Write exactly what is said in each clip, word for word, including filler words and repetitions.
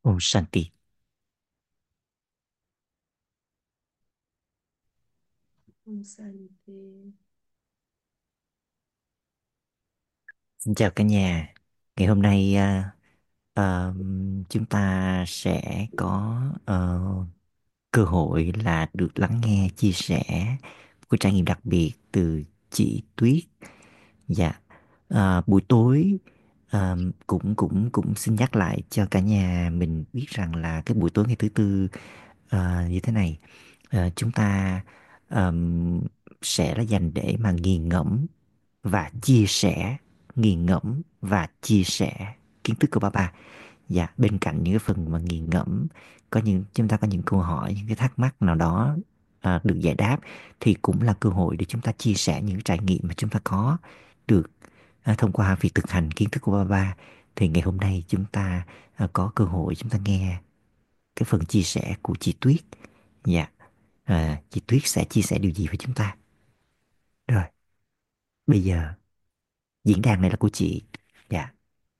Om Shanti. Không xanh thì Xin chào cả nhà. Ngày hôm nay à, à, chúng ta sẽ có ờ, cơ hội là được lắng nghe chia sẻ một cái trải nghiệm đặc biệt từ chị Tuyết. Dạ. À, buổi tối à, cũng cũng cũng xin nhắc lại cho cả nhà mình biết rằng là cái buổi tối ngày thứ tư à, như thế này, à, chúng ta ờm, sẽ là dành để mà nghiền ngẫm và chia sẻ nghiền ngẫm và chia sẻ kiến thức của ba ba. Dạ, bên cạnh những cái phần mà nghiền ngẫm, có những chúng ta có những câu hỏi, những cái thắc mắc nào đó à, được giải đáp, thì cũng là cơ hội để chúng ta chia sẻ những trải nghiệm mà chúng ta có được à, thông qua việc thực hành kiến thức của ba ba. Thì ngày hôm nay chúng ta à, có cơ hội chúng ta nghe cái phần chia sẻ của chị Tuyết. Dạ, à, chị Tuyết sẽ chia sẻ điều gì với chúng ta? Rồi, bây giờ diễn đàn này là của chị. Dạ.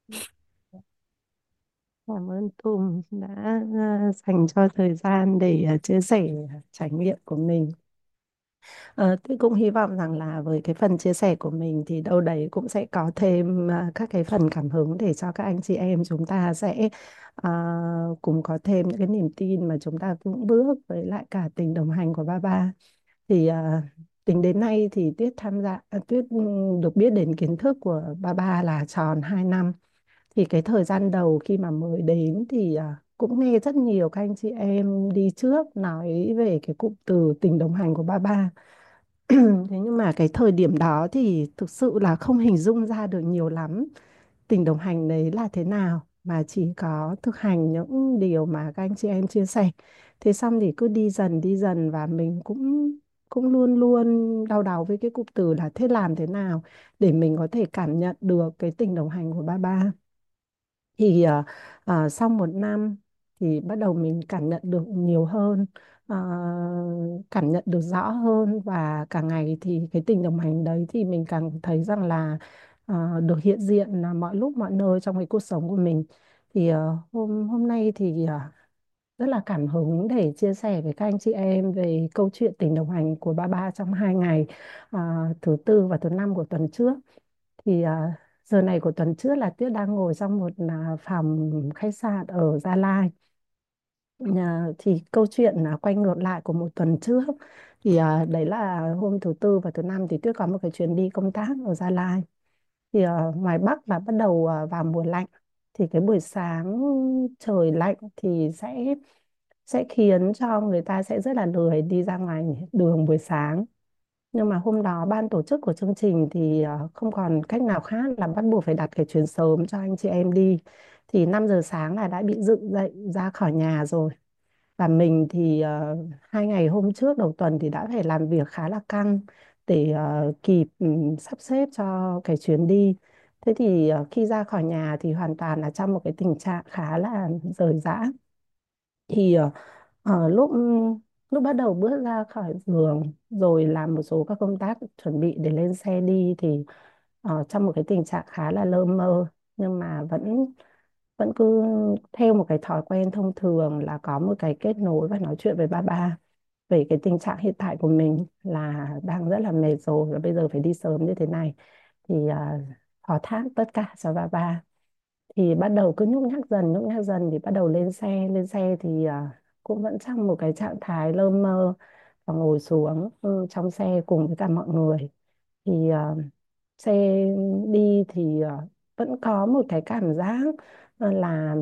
cảm ơn Tùng đã à, dành cho thời gian để à, chia sẻ trải nghiệm của mình. Ờ, tôi cũng hy vọng rằng là với cái phần chia sẻ của mình thì đâu đấy cũng sẽ có thêm à, các cái phần cảm hứng để cho các anh chị em chúng ta sẽ à, cùng có thêm những cái niềm tin mà chúng ta vững bước với lại cả tình đồng hành của ba ba. Thì à, tính đến nay thì Tuyết tham gia à, Tuyết ừ, được biết đến kiến thức của ba ba là tròn hai năm. Thì cái thời gian đầu khi mà mới đến thì à, cũng nghe rất nhiều các anh chị em đi trước nói về cái cụm từ tình đồng hành của ba ba. Thế nhưng mà cái thời điểm đó thì thực sự là không hình dung ra được nhiều lắm tình đồng hành đấy là thế nào, mà chỉ có thực hành những điều mà các anh chị em chia sẻ. Thế xong thì cứ đi dần đi dần và mình cũng cũng luôn luôn đau đầu với cái cụm từ là thế làm thế nào để mình có thể cảm nhận được cái tình đồng hành của ba ba. Thì à, à, sau một năm thì bắt đầu mình cảm nhận được nhiều hơn, à, cảm nhận được rõ hơn, và càng ngày thì cái tình đồng hành đấy thì mình càng thấy rằng là à, được hiện diện là mọi lúc mọi nơi trong cái cuộc sống của mình. Thì à, hôm hôm nay thì à, rất là cảm hứng để chia sẻ với các anh chị em về câu chuyện tình đồng hành của ba ba trong hai ngày à, thứ tư và thứ năm của tuần trước. Thì à, giờ này của tuần trước là Tuyết đang ngồi trong một à, phòng khách sạn ở Gia Lai. À, thì câu chuyện là quay ngược lại của một tuần trước. Thì à, đấy là hôm thứ tư và thứ năm thì Tuyết có một cái chuyến đi công tác ở Gia Lai. Thì à, ngoài Bắc là bắt đầu à, vào mùa lạnh, thì cái buổi sáng trời lạnh thì sẽ sẽ khiến cho người ta sẽ rất là lười đi ra ngoài đường buổi sáng. Nhưng mà hôm đó ban tổ chức của chương trình thì ờ, không còn cách nào khác là bắt buộc phải đặt cái chuyến sớm cho anh chị em đi. Thì năm giờ sáng là đã bị dựng dậy ra khỏi nhà rồi. Và mình thì ờ, hai ngày hôm trước đầu tuần thì đã phải làm việc khá là căng để ờ, kịp ừm, sắp xếp cho cái chuyến đi. Thế thì ờ, khi ra khỏi nhà thì hoàn toàn là trong một cái tình trạng khá là rời rã. Thì ờ, ờ, lúc lúc bắt đầu bước ra khỏi giường rồi làm một số các công tác chuẩn bị để lên xe đi thì ờ, trong một cái tình trạng khá là lơ mơ, nhưng mà vẫn vẫn cứ theo một cái thói quen thông thường là có một cái kết nối và nói chuyện với ba ba về cái tình trạng hiện tại của mình là đang rất là mệt rồi và bây giờ phải đi sớm như thế này. Thì à, phó thác tất cả cho ba ba. Thì bắt đầu cứ nhúc nhắc dần nhúc nhắc dần thì bắt đầu lên xe lên xe thì à, cũng vẫn trong một cái trạng thái lơ mơ, và ngồi xuống ừ, trong xe cùng với cả mọi người. Thì à, xe đi thì à, vẫn có một cái cảm giác à, là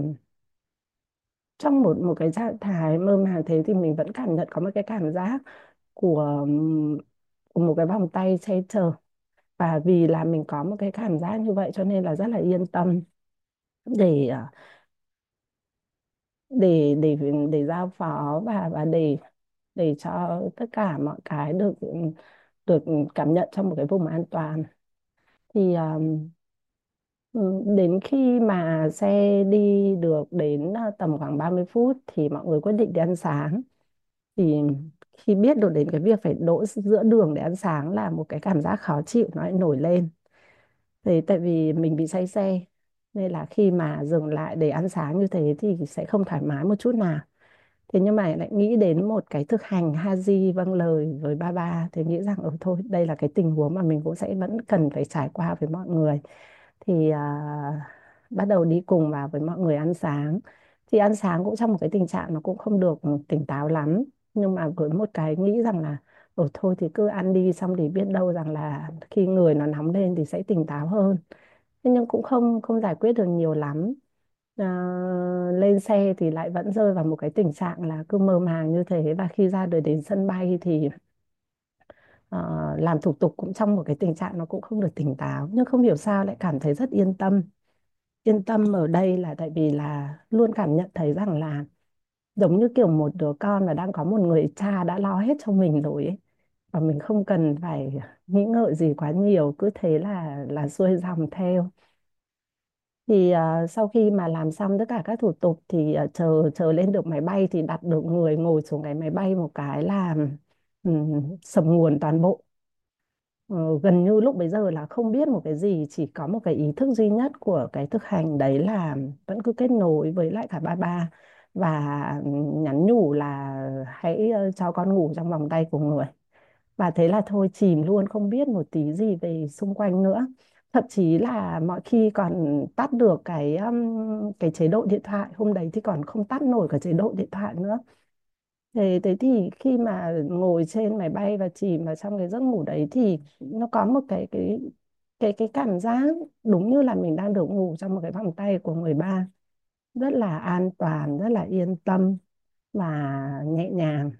trong một một cái trạng thái mơ màng thế thì mình vẫn cảm nhận có một cái cảm giác của, ừm, của một cái vòng tay che chở. Và vì là mình có một cái cảm giác như vậy cho nên là rất là yên tâm để à, để để để giao phó và và để để cho tất cả mọi cái được được cảm nhận trong một cái vùng an toàn. Thì um, ừ, đến khi mà xe đi được đến uh, tầm khoảng ba mươi phút thì mọi người quyết định đi ăn sáng. Thì khi biết được đến cái việc phải đỗ giữa đường để ăn sáng là một cái cảm giác khó chịu nó lại nổi lên. Thì tại vì mình bị say xe, nên là khi mà dừng lại để ăn sáng như thế thì sẽ không thoải mái một chút nào. Thế nhưng mà lại nghĩ đến một cái thực hành haji vâng lời với ba ba, thì nghĩ rằng ừ thôi đây là cái tình huống mà mình cũng sẽ vẫn cần phải trải qua với mọi người. Thì à, bắt đầu đi cùng vào với mọi người ăn sáng. Thì ăn sáng cũng trong một cái tình trạng nó cũng không được tỉnh táo lắm, nhưng mà với một cái nghĩ rằng là ừ thôi thì cứ ăn đi, xong thì biết đâu rằng là khi người nó nóng lên thì sẽ tỉnh táo hơn. Thế nhưng cũng không không giải quyết được nhiều lắm. À, lên xe thì lại vẫn rơi vào một cái tình trạng là cứ mơ màng như thế, và khi ra đời đến sân bay thì ờ, làm thủ tục cũng trong một cái tình trạng nó cũng không được tỉnh táo, nhưng không hiểu sao lại cảm thấy rất yên tâm. Yên tâm ở đây là tại vì là luôn cảm nhận thấy rằng là giống như kiểu một đứa con mà đang có một người cha đã lo hết cho mình rồi ấy. Và mình không cần phải nghĩ ngợi gì quá nhiều, cứ thế là là xuôi dòng theo. Thì à, sau khi mà làm xong tất cả các thủ tục thì à, chờ chờ lên được máy bay, thì đặt được người ngồi xuống cái máy bay một cái là um, sập nguồn toàn bộ. Ờ, gần như lúc bấy giờ là không biết một cái gì, chỉ có một cái ý thức duy nhất của cái thực hành đấy là vẫn cứ kết nối với lại cả ba ba, và nhắn nhủ là hãy ờ, cho con ngủ trong vòng tay của người. Và thế là thôi chìm luôn, không biết một tí gì về xung quanh nữa. Thậm chí là mọi khi còn tắt được cái um, cái chế độ điện thoại, hôm đấy thì còn không tắt nổi cả chế độ điện thoại nữa. Thế, thế thì khi mà ngồi trên máy bay và chìm vào trong cái giấc ngủ đấy thì nó có một cái cái cái cái cảm giác đúng như là mình đang được ngủ trong một cái vòng tay của người ba, rất là an toàn, rất là yên tâm và nhẹ nhàng,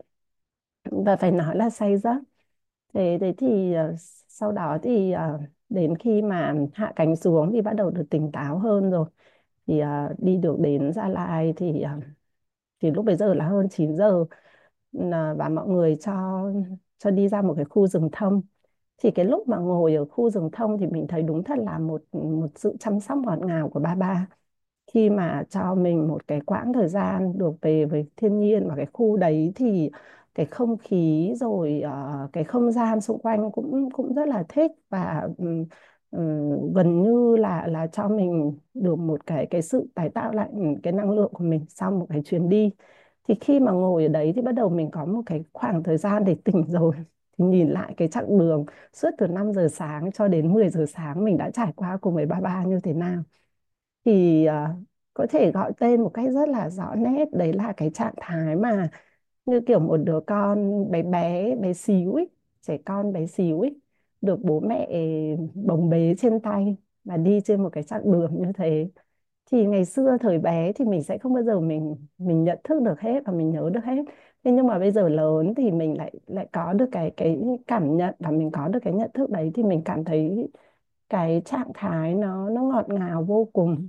và phải nói là say giấc. Thế thế thì ờ, sau đó thì ờ, đến khi mà hạ cánh xuống thì bắt đầu được tỉnh táo hơn rồi. Thì ờ, đi được đến Gia Lai thì ờ, thì lúc bấy giờ là hơn chín giờ. Là- và mọi người cho cho đi ra một cái khu rừng thông. Thì cái lúc mà ngồi ở khu rừng thông thì mình thấy đúng thật là một một sự chăm sóc ngọt ngào của ba ba, khi mà cho mình một cái quãng thời gian được về với thiên nhiên và cái khu đấy. Thì cái không khí rồi ờ, cái không gian xung quanh cũng cũng rất là thích, và ừm, ừm, gần như là là cho mình được một cái cái sự tái tạo lại cái năng lượng của mình sau một cái chuyến đi. Thì khi mà ngồi ở đấy thì bắt đầu mình có một cái khoảng thời gian để tỉnh rồi, thì nhìn lại cái chặng đường suốt từ năm giờ sáng cho đến mười giờ sáng mình đã trải qua cùng với ba ba như thế nào. Thì à, có thể gọi tên một cách rất là rõ nét, đấy là cái trạng thái mà như kiểu một đứa con bé bé bé xíu ấy, trẻ con bé xíu ấy, được bố mẹ bồng bế trên tay và đi trên một cái chặng đường như thế. Thì ngày xưa thời bé thì mình sẽ không bao giờ mình mình nhận thức được hết và mình nhớ được hết. Thế nhưng mà bây giờ lớn thì mình lại lại có được cái cái cảm nhận, và mình có được cái nhận thức đấy, thì mình cảm thấy cái trạng thái nó nó ngọt ngào vô cùng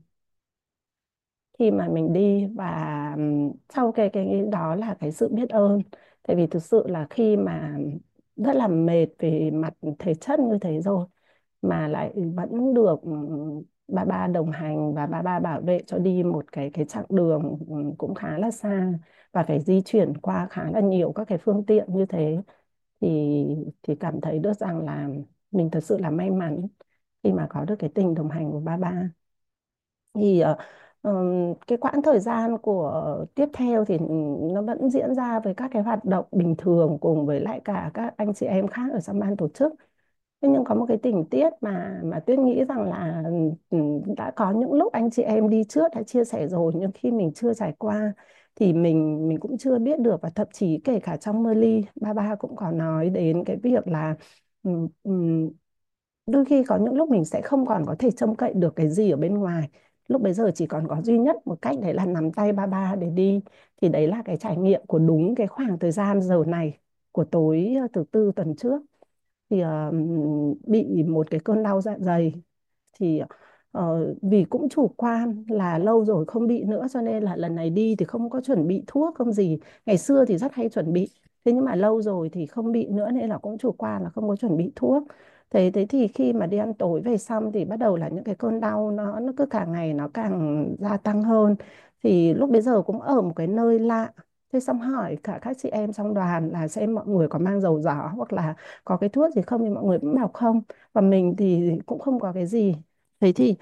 khi mà mình đi. Và ừm, sau cái cái đó là cái sự biết ơn. Tại vì thực sự là khi mà rất là mệt về mặt thể chất như thế rồi, mà lại vẫn được ừm, ba ba đồng hành và ba ba bảo vệ cho đi một cái cái chặng đường ừm, cũng khá là xa, và phải di chuyển qua khá là nhiều các cái phương tiện như thế. Thì thì cảm thấy được rằng là mình thật sự là may mắn khi mà có được cái tình đồng hành của ba ba. Thì ờ, ừm, cái quãng thời gian của tiếp theo thì nó vẫn diễn ra với các cái hoạt động bình thường cùng với lại cả các anh chị em khác ở trong ban tổ chức. Thế nhưng có một cái tình tiết mà mà Tuyết nghĩ rằng là ừm, đã có những lúc anh chị em đi trước đã chia sẻ rồi, nhưng khi mình chưa trải qua thì mình mình cũng chưa biết được. Và thậm chí kể cả trong mơ ly, ba ba cũng có nói đến cái việc là ừm, ừm, đôi khi có những lúc mình sẽ không còn có thể trông cậy được cái gì ở bên ngoài. Lúc bấy giờ chỉ còn có duy nhất một cách, đấy là nắm tay ba ba để đi. Thì đấy là cái trải nghiệm của đúng cái khoảng thời gian giờ này của tối ờ, thứ tư tuần trước. Thì ờ, bị một cái cơn đau dạ dày. Thì ờ, vì cũng chủ quan là lâu rồi không bị nữa, cho nên là lần này đi thì không có chuẩn bị thuốc không gì. Ngày xưa thì rất hay chuẩn bị, thế nhưng mà lâu rồi thì không bị nữa, nên là cũng chủ quan là không có chuẩn bị thuốc. Thế thế thì khi mà đi ăn tối về xong thì bắt đầu là những cái cơn đau nó nó cứ càng ngày nó càng gia tăng hơn. Thì lúc bấy giờ cũng ở một cái nơi lạ. Thế xong hỏi cả các chị em trong đoàn là xem mọi người có mang dầu gió hoặc là có cái thuốc gì không, thì mọi người cũng bảo không. Và mình thì cũng không có cái gì. Thế thì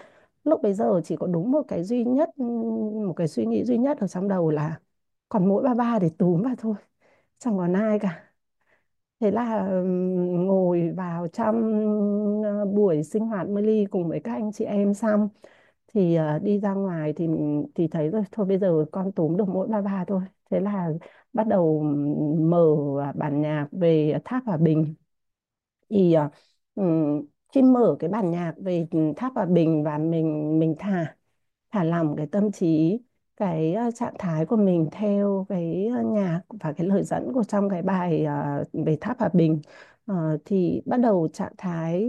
lúc bấy giờ chỉ có đúng một cái duy nhất, một cái suy nghĩ duy nhất ở trong đầu là còn mỗi ba ba để túm vào thôi, chẳng còn ai cả. Thế là ừm, ngồi vào trong ờ, buổi sinh hoạt mơ ly cùng với các anh chị em xong thì ờ, đi ra ngoài thì thì thấy rồi, thôi bây giờ con túm được mỗi ba ba thôi. Thế là bắt đầu mở bản nhạc về Tháp Hòa Bình. Thì ờ, ừm, khi mở cái bản nhạc về Tháp Hòa Bình và mình mình thả thả lỏng cái tâm trí, cái ờ, trạng thái của mình theo cái ờ, nhạc và cái lời dẫn của trong cái bài ờ, về Tháp Hòa Bình. Ờ, thì bắt đầu trạng thái,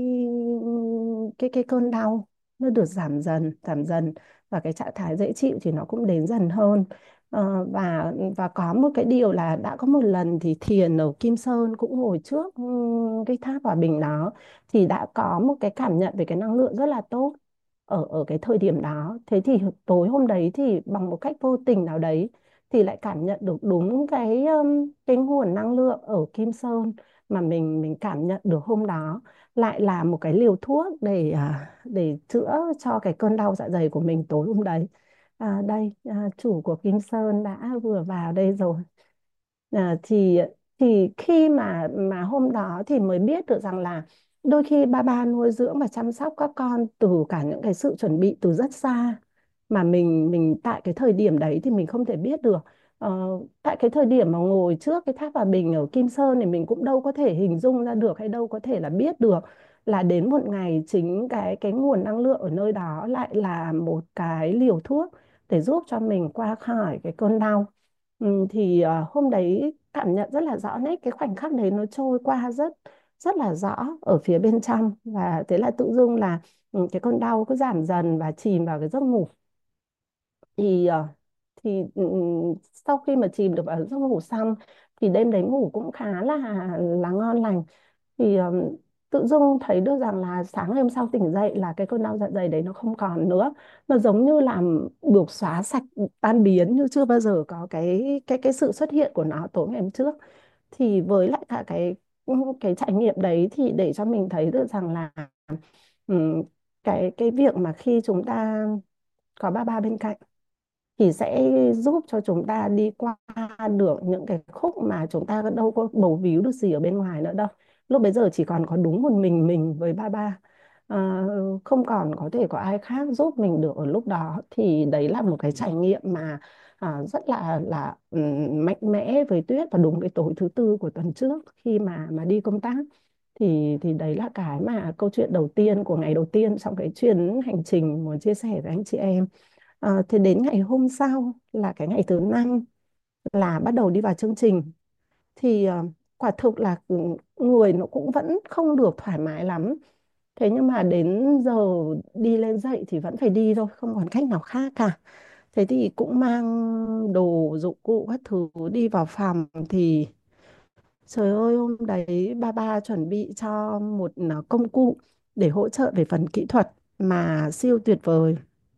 cái cái cơn đau nó được giảm dần giảm dần, và cái trạng thái dễ chịu thì nó cũng đến dần hơn. Ờ, và và có một cái điều là đã có một lần thì thiền ở Kim Sơn cũng ngồi trước ừm, cái tháp Hòa Bình đó, thì đã có một cái cảm nhận về cái năng lượng rất là tốt ở ở cái thời điểm đó. Thế thì tối hôm đấy thì bằng một cách vô tình nào đấy thì lại cảm nhận được đúng cái um, cái nguồn năng lượng ở Kim Sơn mà mình mình cảm nhận được hôm đó, lại là một cái liều thuốc để à, để chữa cho cái cơn đau dạ dày của mình tối hôm đấy. À, đây à, chủ của Kim Sơn đã vừa vào đây rồi. À, thì thì khi mà mà hôm đó thì mới biết được rằng là đôi khi ba ba nuôi dưỡng và chăm sóc các con từ cả những cái sự chuẩn bị từ rất xa, mà mình mình tại cái thời điểm đấy thì mình không thể biết được. Ờ, tại cái thời điểm mà ngồi trước cái tháp Hòa Bình ở Kim Sơn thì mình cũng đâu có thể hình dung ra được, hay đâu có thể là biết được là đến một ngày chính cái cái nguồn năng lượng ở nơi đó lại là một cái liều thuốc để giúp cho mình qua khỏi cái cơn đau. Ừ, thì ờ, hôm đấy cảm nhận rất là rõ nét, cái khoảnh khắc đấy nó trôi qua rất rất là rõ ở phía bên trong, và thế là tự dưng là ừ, cái cơn đau cứ giảm dần và chìm vào cái giấc ngủ. Thì ờ, thì ừ, sau khi mà chìm được vào giấc ngủ xong thì đêm đấy ngủ cũng khá là là ngon lành. Thì ừm, tự dưng thấy được rằng là sáng ngày hôm sau tỉnh dậy là cái cơn đau dạ dày đấy nó không còn nữa, nó giống như là được xóa sạch, tan biến, như chưa bao giờ có cái cái cái sự xuất hiện của nó tối ngày hôm trước. Thì với lại cả cái cái trải nghiệm đấy thì để cho mình thấy được rằng là ừm, cái cái việc mà khi chúng ta có ba ba bên cạnh thì sẽ giúp cho chúng ta đi qua được những cái khúc mà chúng ta đâu có bầu víu được gì ở bên ngoài nữa đâu. Lúc bấy giờ chỉ còn có đúng một mình mình với ba ba. Ờ, không còn có thể có ai khác giúp mình được ở lúc đó, thì đấy là một cái trải nghiệm mà à, rất là là ừm, mạnh mẽ với Tuyết vào đúng cái tối thứ tư của tuần trước khi mà mà đi công tác. Thì thì đấy là cái mà câu chuyện đầu tiên của ngày đầu tiên trong cái chuyến hành trình muốn chia sẻ với anh chị em. Ờ, thế đến ngày hôm sau là cái ngày thứ năm là bắt đầu đi vào chương trình. Thì ờ, quả thực là ừ, người nó cũng vẫn không được thoải mái lắm. Thế nhưng mà đến giờ đi lên dậy thì vẫn phải đi thôi, không còn cách nào khác cả. Thế thì cũng mang đồ dụng cụ các thứ đi vào phòng. Thì trời ơi, hôm đấy ba ba chuẩn bị cho một ờ, công cụ để hỗ trợ về phần kỹ thuật mà siêu tuyệt vời.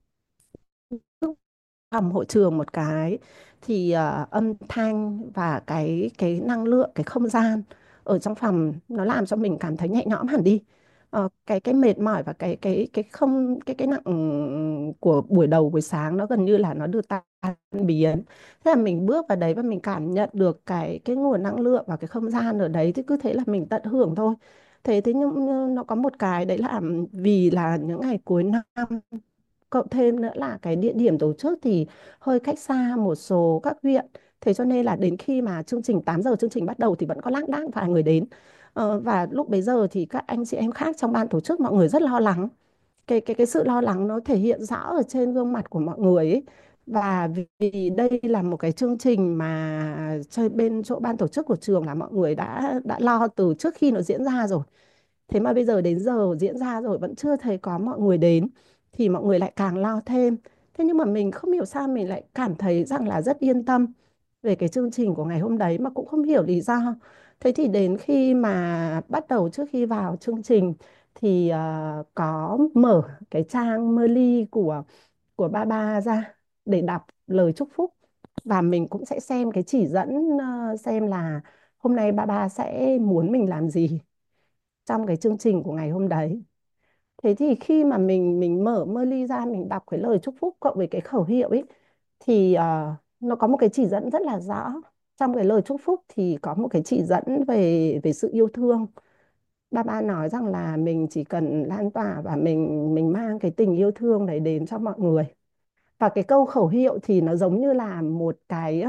Phòng hội trường một cái thì ờ, âm thanh và cái cái năng lượng, cái không gian ở trong phòng nó làm cho mình cảm thấy nhẹ nhõm hẳn đi. Ờ, cái cái mệt mỏi và cái cái cái không cái cái nặng của buổi đầu buổi sáng nó gần như là nó được tan biến. Thế là mình bước vào đấy và mình cảm nhận được cái cái nguồn năng lượng và cái không gian ở đấy, thì cứ thế là mình tận hưởng thôi. Thế thế nhưng nhưng nó có một cái đấy là vì là những ngày cuối năm, cộng thêm nữa là cái địa điểm tổ chức thì hơi cách xa một số các huyện. Thế cho nên là đến khi mà chương trình tám giờ chương trình bắt đầu thì vẫn có lác đác vài người đến. Ờ, và lúc bấy giờ thì các anh chị em khác trong ban tổ chức mọi người rất lo lắng. Cái cái cái sự lo lắng nó thể hiện rõ ở trên gương mặt của mọi người ấy. Và vì đây là một cái chương trình mà chơi bên chỗ ban tổ chức của trường là mọi người đã đã lo từ trước khi nó diễn ra rồi. Thế mà bây giờ đến giờ diễn ra rồi vẫn chưa thấy có mọi người đến, thì mọi người lại càng lo thêm. Thế nhưng mà mình không hiểu sao mình lại cảm thấy rằng là rất yên tâm về cái chương trình của ngày hôm đấy, mà cũng không hiểu lý do. Thế thì đến khi mà bắt đầu, trước khi vào chương trình thì ờ, có mở cái trang Merly của của ba ba ra để đọc lời chúc phúc, và mình cũng sẽ xem cái chỉ dẫn ờ, xem là hôm nay ba ba sẽ muốn mình làm gì trong cái chương trình của ngày hôm đấy. Thế thì khi mà mình mình mở mơ ly ra, mình đọc cái lời chúc phúc cộng với cái khẩu hiệu ấy, thì ờ, nó có một cái chỉ dẫn rất là rõ. Trong cái lời chúc phúc thì có một cái chỉ dẫn về về sự yêu thương. Ba ba nói rằng là mình chỉ cần lan tỏa và mình mình mang cái tình yêu thương đấy đến cho mọi người. Và cái câu khẩu hiệu thì nó giống như là một cái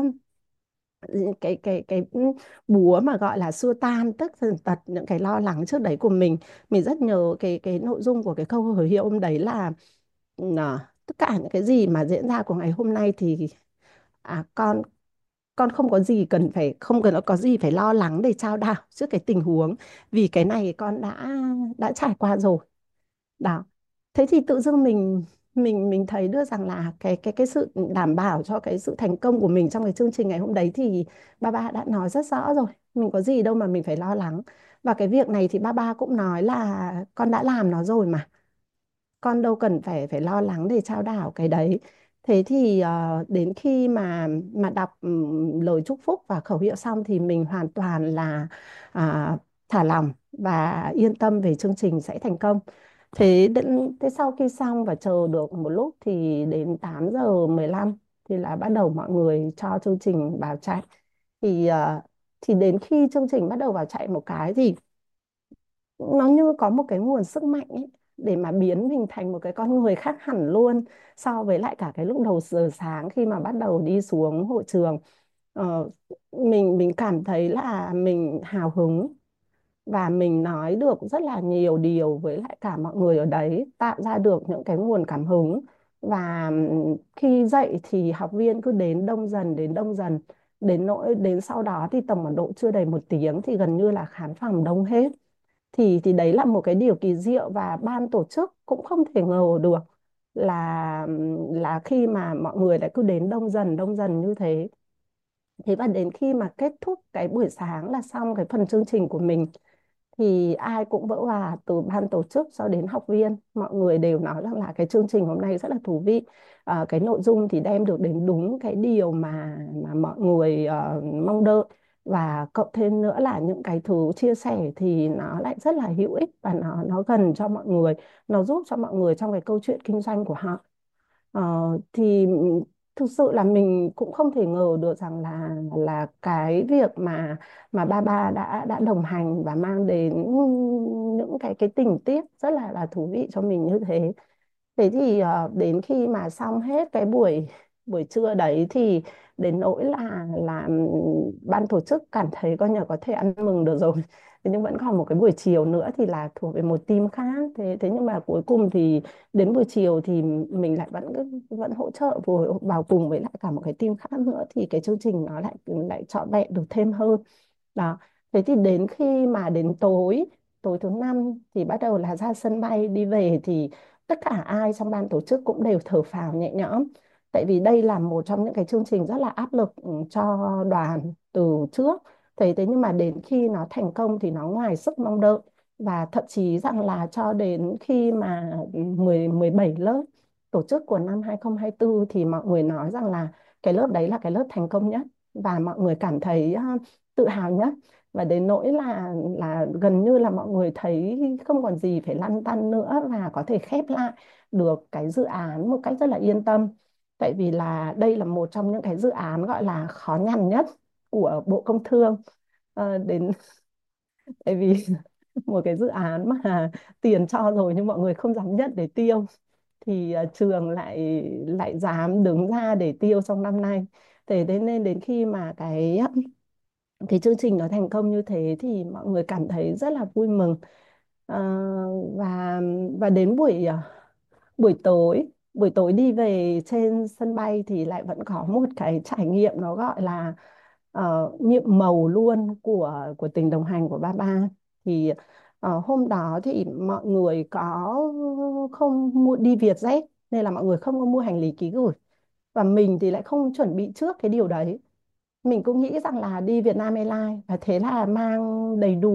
cái cái cái búa mà gọi là xua tan tất tần tật những cái lo lắng trước đấy của mình. Mình rất nhớ cái cái nội dung của cái câu khẩu hiệu hôm đấy là à, tất cả những cái gì mà diễn ra của ngày hôm nay thì à, con con không có gì cần phải không cần có gì phải lo lắng để trao đảo trước cái tình huống, vì cái này con đã đã trải qua rồi. Đó. Thế thì tự dưng mình mình mình thấy được rằng là cái cái cái sự đảm bảo cho cái sự thành công của mình trong cái chương trình ngày hôm đấy thì ba ba đã nói rất rõ rồi. Mình có gì đâu mà mình phải lo lắng. Và cái việc này thì ba ba cũng nói là con đã làm nó rồi mà, con đâu cần phải phải lo lắng để trao đảo cái đấy. Thế thì ờ, đến khi mà mà đọc ừm, lời chúc phúc và khẩu hiệu xong thì mình hoàn toàn là à, thả lỏng và yên tâm về chương trình sẽ thành công. Thế đến, thế sau khi xong và chờ được một lúc thì đến tám giờ mười lăm thì là bắt đầu mọi người cho chương trình vào chạy. Thì ờ, thì đến khi chương trình bắt đầu vào chạy một cái thì nó như có một cái nguồn sức mạnh ấy để mà biến mình thành một cái con người khác hẳn luôn so với lại cả cái lúc đầu giờ sáng khi mà bắt đầu đi xuống hội trường. Ờ, mình mình cảm thấy là mình hào hứng và mình nói được rất là nhiều điều với lại cả mọi người ở đấy, tạo ra được những cái nguồn cảm hứng. Và ừm, khi dậy thì học viên cứ đến đông dần đến đông dần, đến nỗi đến sau đó thì tầm một độ chưa đầy một tiếng thì gần như là khán phòng đông hết. Thì thì đấy là một cái điều kỳ diệu và ban tổ chức cũng không thể ngờ được là là khi mà mọi người lại cứ đến đông dần đông dần như thế. Thế và đến khi mà kết thúc cái buổi sáng là xong cái phần chương trình của mình thì ai cũng vỡ hòa, từ ban tổ chức cho đến học viên, mọi người đều nói rằng là cái chương trình hôm nay rất là thú vị. Ờ, cái nội dung thì đem được đến đúng cái điều mà mà mọi người ờ, mong đợi, và cộng thêm nữa là những cái thứ chia sẻ thì nó lại rất là hữu ích và nó nó gần cho mọi người, nó giúp cho mọi người trong cái câu chuyện kinh doanh của họ. Ờ, thì thực sự là mình cũng không thể ngờ được rằng là là cái việc mà mà ba ba đã đã đồng hành và mang đến những cái cái tình tiết rất là là thú vị cho mình như thế. Thế thì ờ, đến khi mà xong hết cái buổi buổi trưa đấy thì đến nỗi là là ban tổ chức cảm thấy coi như là có thể ăn mừng được rồi. Thế nhưng vẫn còn một cái buổi chiều nữa thì là thuộc về một team khác. Thế thế nhưng mà cuối cùng thì đến buổi chiều thì mình lại vẫn vẫn hỗ trợ vừa vào cùng với lại cả một cái team khác nữa, thì cái chương trình nó lại lại trọn vẹn được thêm hơn. Đó. Thế thì đến khi mà đến tối tối thứ năm thì bắt đầu là ra sân bay đi về thì tất cả ai trong ban tổ chức cũng đều thở phào nhẹ nhõm, tại vì đây là một trong những cái chương trình rất là áp lực ừ, cho đoàn từ trước. Thế thế nhưng mà đến khi nó thành công thì nó ngoài sức mong đợi, và thậm chí rằng là cho đến khi mà mười mười bảy lớp tổ chức của năm hai không hai tư thì mọi người nói rằng là cái lớp đấy là cái lớp thành công nhất và mọi người cảm thấy à, tự hào nhất. Và đến nỗi là là gần như là mọi người thấy không còn gì phải lăn tăn nữa và có thể khép lại được cái dự án một cách rất là yên tâm, tại vì là đây là một trong những cái dự án gọi là khó nhằn nhất của Bộ Công Thương. Ờ, đến tại vì một cái dự án mà tiền cho rồi nhưng mọi người không dám nhận để tiêu, thì à, trường lại lại dám đứng ra để tiêu trong năm nay. Thế thế nên đến khi mà cái cái chương trình nó thành công như thế thì mọi người cảm thấy rất là vui mừng. Ờ, và và đến buổi à, buổi tối buổi tối đi về trên sân bay thì lại vẫn có một cái trải nghiệm nó gọi là uh, nhiệm màu luôn của của tình đồng hành của ba ba. Thì ờ, hôm đó thì mọi người có không mua đi Vietjet nên là mọi người không có mua hành lý ký gửi, và mình thì lại không chuẩn bị trước cái điều đấy. Mình cũng nghĩ rằng là đi Vietnam Airlines và thế là mang đầy đủ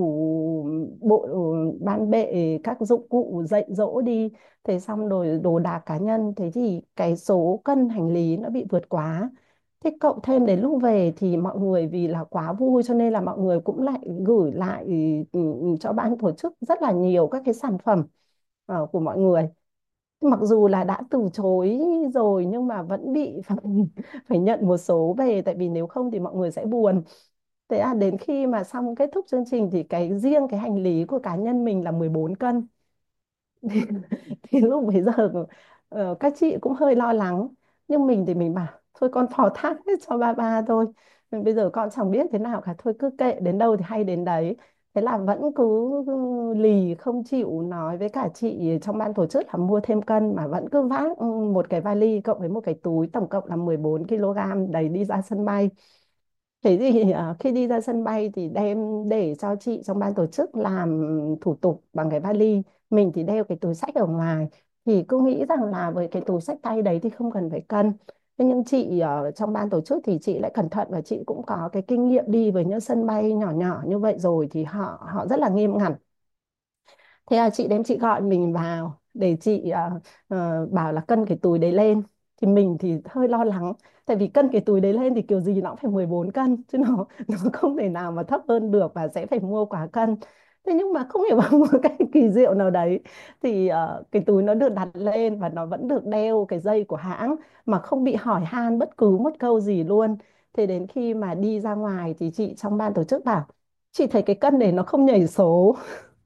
bộ ừ, ban bệ các dụng cụ dạy dỗ đi. Thế xong rồi đồ đạc cá nhân, thế thì cái số cân hành lý nó bị vượt quá. Thế cộng thêm đến lúc về thì mọi người vì là quá vui cho nên là mọi người cũng lại gửi lại ừ, ừ, cho ban tổ chức rất là nhiều các cái sản phẩm ờ, của mọi người. Mặc dù là đã từ chối rồi nhưng mà vẫn bị phải, phải nhận một số về, tại vì nếu không thì mọi người sẽ buồn. Thế à, đến khi mà xong kết thúc chương trình thì cái riêng cái hành lý của cá nhân mình là mười bốn cân. thì, thì lúc bấy giờ ờ, các chị cũng hơi lo lắng, nhưng mình thì mình bảo thôi con phó thác hết cho ba ba thôi. Nên bây giờ con chẳng biết thế nào cả, thôi cứ kệ, đến đâu thì hay đến đấy. Thế là vẫn cứ lì không chịu nói với cả chị trong ban tổ chức là mua thêm cân, mà vẫn cứ vác một cái vali cộng với một cái túi tổng cộng là mười bốn ki lô gam đấy đi ra sân bay. Thế thì à, khi đi ra sân bay thì đem để cho chị trong ban tổ chức làm thủ tục bằng cái vali. Mình thì đeo cái túi xách ở ngoài. Thì cứ nghĩ rằng là với cái túi xách tay đấy thì không cần phải cân. Thế nhưng chị ở trong ban tổ chức thì chị lại cẩn thận, và chị cũng có cái kinh nghiệm đi với những sân bay nhỏ nhỏ như vậy rồi, thì họ họ rất là nghiêm ngặt. Thế là chị đem chị gọi mình vào để chị ờ, ờ, bảo là cân cái túi đấy lên. Thì mình thì hơi lo lắng, tại vì cân cái túi đấy lên thì kiểu gì nó cũng phải mười bốn cân, chứ nó nó không thể nào mà thấp hơn được và sẽ phải mua quá cân. Thế nhưng mà không hiểu bằng một cái kỳ diệu nào đấy thì ờ, cái túi nó được đặt lên và nó vẫn được đeo cái dây của hãng, mà không bị hỏi han bất cứ một câu gì luôn. Thế đến khi mà đi ra ngoài thì chị trong ban tổ chức bảo chị thấy cái cân này nó không nhảy số.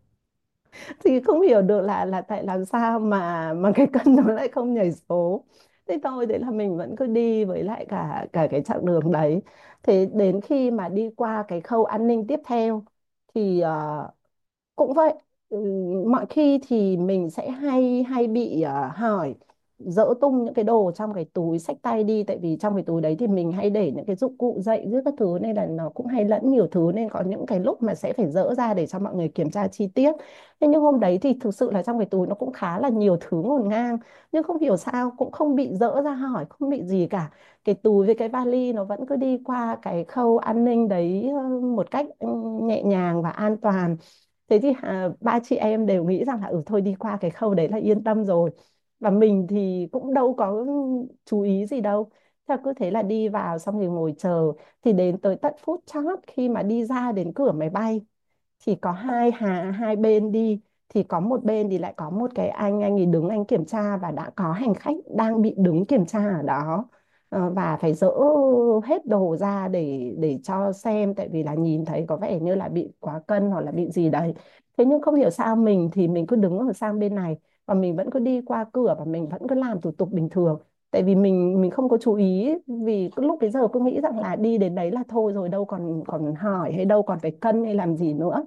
Thì không hiểu được là là tại làm sao mà mà cái cân nó lại không nhảy số. Thế thôi, đấy là mình vẫn cứ đi với lại cả cả cái chặng đường đấy. Thế đến khi mà đi qua cái khâu an ninh tiếp theo thì ờ, cũng vậy. Ừ, mọi khi thì mình sẽ hay hay bị ờ, hỏi dỡ tung những cái đồ trong cái túi xách tay đi, tại vì trong cái túi đấy thì mình hay để những cái dụng cụ dạy giữa các thứ, nên là nó cũng hay lẫn nhiều thứ, nên có những cái lúc mà sẽ phải dỡ ra để cho mọi người kiểm tra chi tiết. Thế nhưng hôm đấy thì thực sự là trong cái túi nó cũng khá là nhiều thứ ngổn ngang, nhưng không hiểu sao cũng không bị dỡ ra hỏi, không bị gì cả. Cái túi với cái vali nó vẫn cứ đi qua cái khâu an ninh đấy ờ, một cách ừ, nhẹ nhàng và an toàn. Thế thì à, ba chị em đều nghĩ rằng là ừ thôi đi qua cái khâu đấy là yên tâm rồi. Và mình thì cũng đâu có chú ý gì đâu. Thế cứ thế là đi vào xong rồi ngồi chờ. Thì đến tới tận phút chót khi mà đi ra đến cửa máy bay thì có hai hà hai bên đi, thì có một bên thì lại có một cái anh anh ấy đứng anh kiểm tra, và đã có hành khách đang bị đứng kiểm tra ở đó. Ờ, và phải dỡ hết đồ ra để để cho xem, tại vì là nhìn thấy có vẻ như là bị quá cân hoặc là bị gì đấy. Thế nhưng không hiểu sao mình thì mình cứ đứng ở sang bên này, và mình vẫn cứ đi qua cửa và mình vẫn cứ làm thủ tục bình thường, tại vì mình mình không có chú ý. Vì cứ lúc bây giờ cứ nghĩ rằng là đi đến đấy là thôi rồi, đâu còn còn hỏi hay đâu còn phải cân hay làm gì nữa.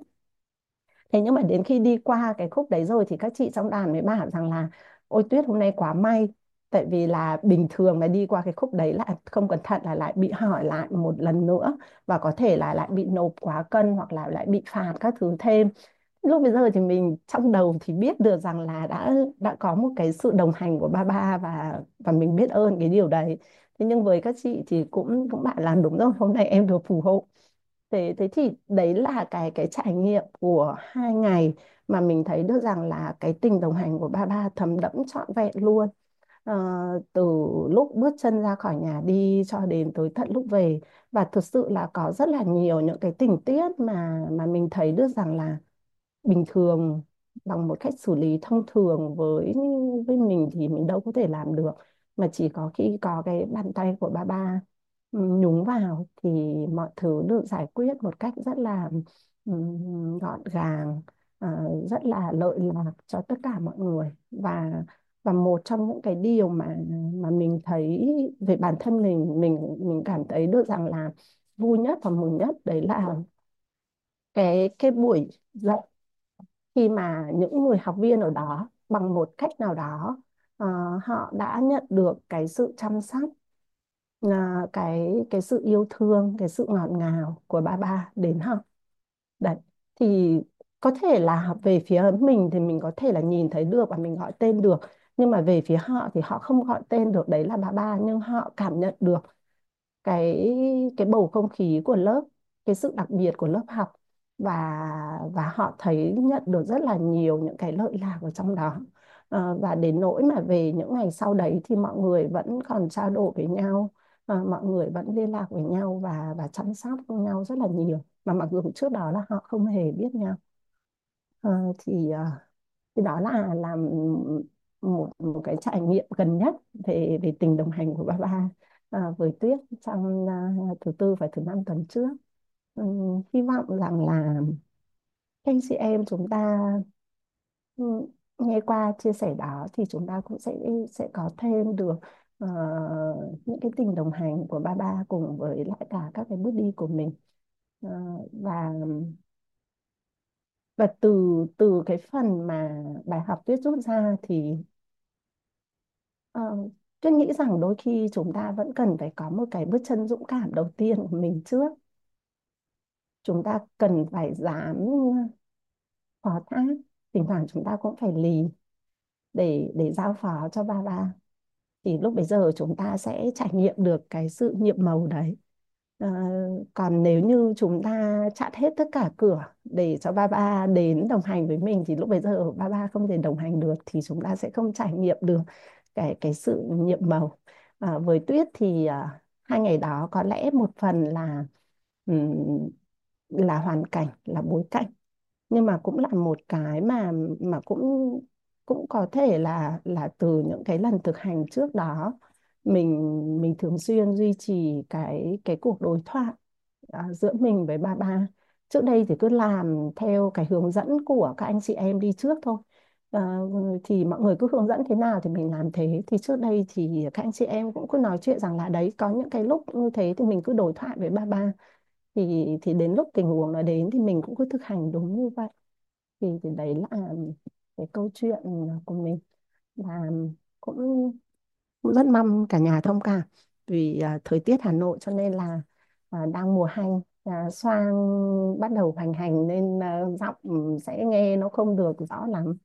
Thế nhưng mà đến khi đi qua cái khúc đấy rồi thì các chị trong đoàn mới bảo rằng là ôi Tuyết hôm nay quá may, tại vì là bình thường là đi qua cái khúc đấy là không cẩn thận là lại bị hỏi lại một lần nữa, và có thể là lại bị nộp quá cân hoặc là lại bị phạt các thứ thêm. Lúc bây giờ thì mình trong đầu thì biết được rằng là đã đã có một cái sự đồng hành của ba ba, và và mình biết ơn cái điều đấy. Thế nhưng với các chị thì cũng cũng bạn làm đúng rồi, hôm nay em được phù hộ. Thế thế thì đấy là cái cái trải nghiệm của hai ngày, mà mình thấy được rằng là cái tình đồng hành của ba ba thấm đẫm trọn vẹn luôn. Ờ, từ lúc bước chân ra khỏi nhà đi cho đến tới tận lúc về. Và thực sự là có rất là nhiều những cái tình tiết mà mà mình thấy được rằng là bình thường, bằng một cách xử lý thông thường với với mình thì mình đâu có thể làm được, mà chỉ có khi có cái bàn tay của ba ba ừ, nhúng vào thì mọi thứ được giải quyết một cách rất là ừm, gọn gàng, à, rất là lợi lạc cho tất cả mọi người. Và và một trong những cái điều mà mà mình thấy về bản thân mình mình mình cảm thấy được rằng là vui nhất và mừng nhất, đấy là cái cái buổi dạy, khi mà những người học viên ở đó bằng một cách nào đó ờ, họ đã nhận được cái sự chăm sóc, à, cái cái sự yêu thương, cái sự ngọt ngào của ba ba đến họ. Đấy, thì có thể là về phía mình thì mình có thể là nhìn thấy được và mình gọi tên được, nhưng mà về phía họ thì họ không gọi tên được đấy là ba ba, nhưng họ cảm nhận được cái cái bầu không khí của lớp, cái sự đặc biệt của lớp học. Và và họ thấy nhận được rất là nhiều những cái lợi lạc ở trong đó. Ờ, và đến nỗi mà về những ngày sau đấy thì mọi người vẫn còn trao đổi với nhau. Ờ, mọi người vẫn liên lạc với nhau và và chăm sóc nhau rất là nhiều, mà mặc dù trước đó là họ không hề biết nhau. Ờ, thì ờ, Thì đó là là một một cái trải nghiệm gần nhất về về tình đồng hành của ba ba à, với Tuyết trong à, thứ tư và thứ năm tuần trước. Ừm, hy vọng rằng là các anh chị em chúng ta ừm, nghe qua chia sẻ đó thì chúng ta cũng sẽ sẽ có thêm được ờ, những cái tình đồng hành của ba ba cùng với lại cả các cái bước đi của mình. Ờ, và và từ từ cái phần mà bài học Tuyết rút ra thì ờ, Tuyết nghĩ rằng đôi khi chúng ta vẫn cần phải có một cái bước chân dũng cảm đầu tiên của mình trước. Chúng ta cần phải dám phó thác, thỉnh thoảng chúng ta cũng phải lì để để giao phó cho ba ba, thì lúc bấy giờ chúng ta sẽ trải nghiệm được cái sự nhiệm màu đấy. Ờ, còn nếu như chúng ta chặn hết tất cả cửa để cho ba ba đến đồng hành với mình thì lúc bấy giờ ba ba không thể đồng hành được, thì chúng ta sẽ không trải nghiệm được cái cái sự nhiệm màu. À, với Tuyết thì à, hai ngày đó có lẽ một phần là ừm, là hoàn cảnh, là bối cảnh, nhưng mà cũng là một cái mà mà cũng cũng có thể là là từ những cái lần thực hành trước đó, mình mình thường xuyên duy trì cái cái cuộc đối thoại à, giữa mình với ba ba. Trước đây thì cứ làm theo cái hướng dẫn của các anh chị em đi trước thôi. Ờ, thì mọi người cứ hướng dẫn thế nào thì mình làm thế, thì trước đây thì các anh chị em cũng cứ nói chuyện rằng là đấy, có những cái lúc như thế thì mình cứ đối thoại với ba ba, thì thì đến lúc tình huống nó đến thì mình cũng cứ thực hành đúng như vậy. Thì thì đấy là cái câu chuyện của mình, và cũng cũng rất mong cả nhà thông cảm vì à, thời tiết Hà Nội cho nên là à, đang mùa hành, à, xoang bắt đầu hoành hành nên à, giọng ừ, sẽ nghe nó không được rõ lắm.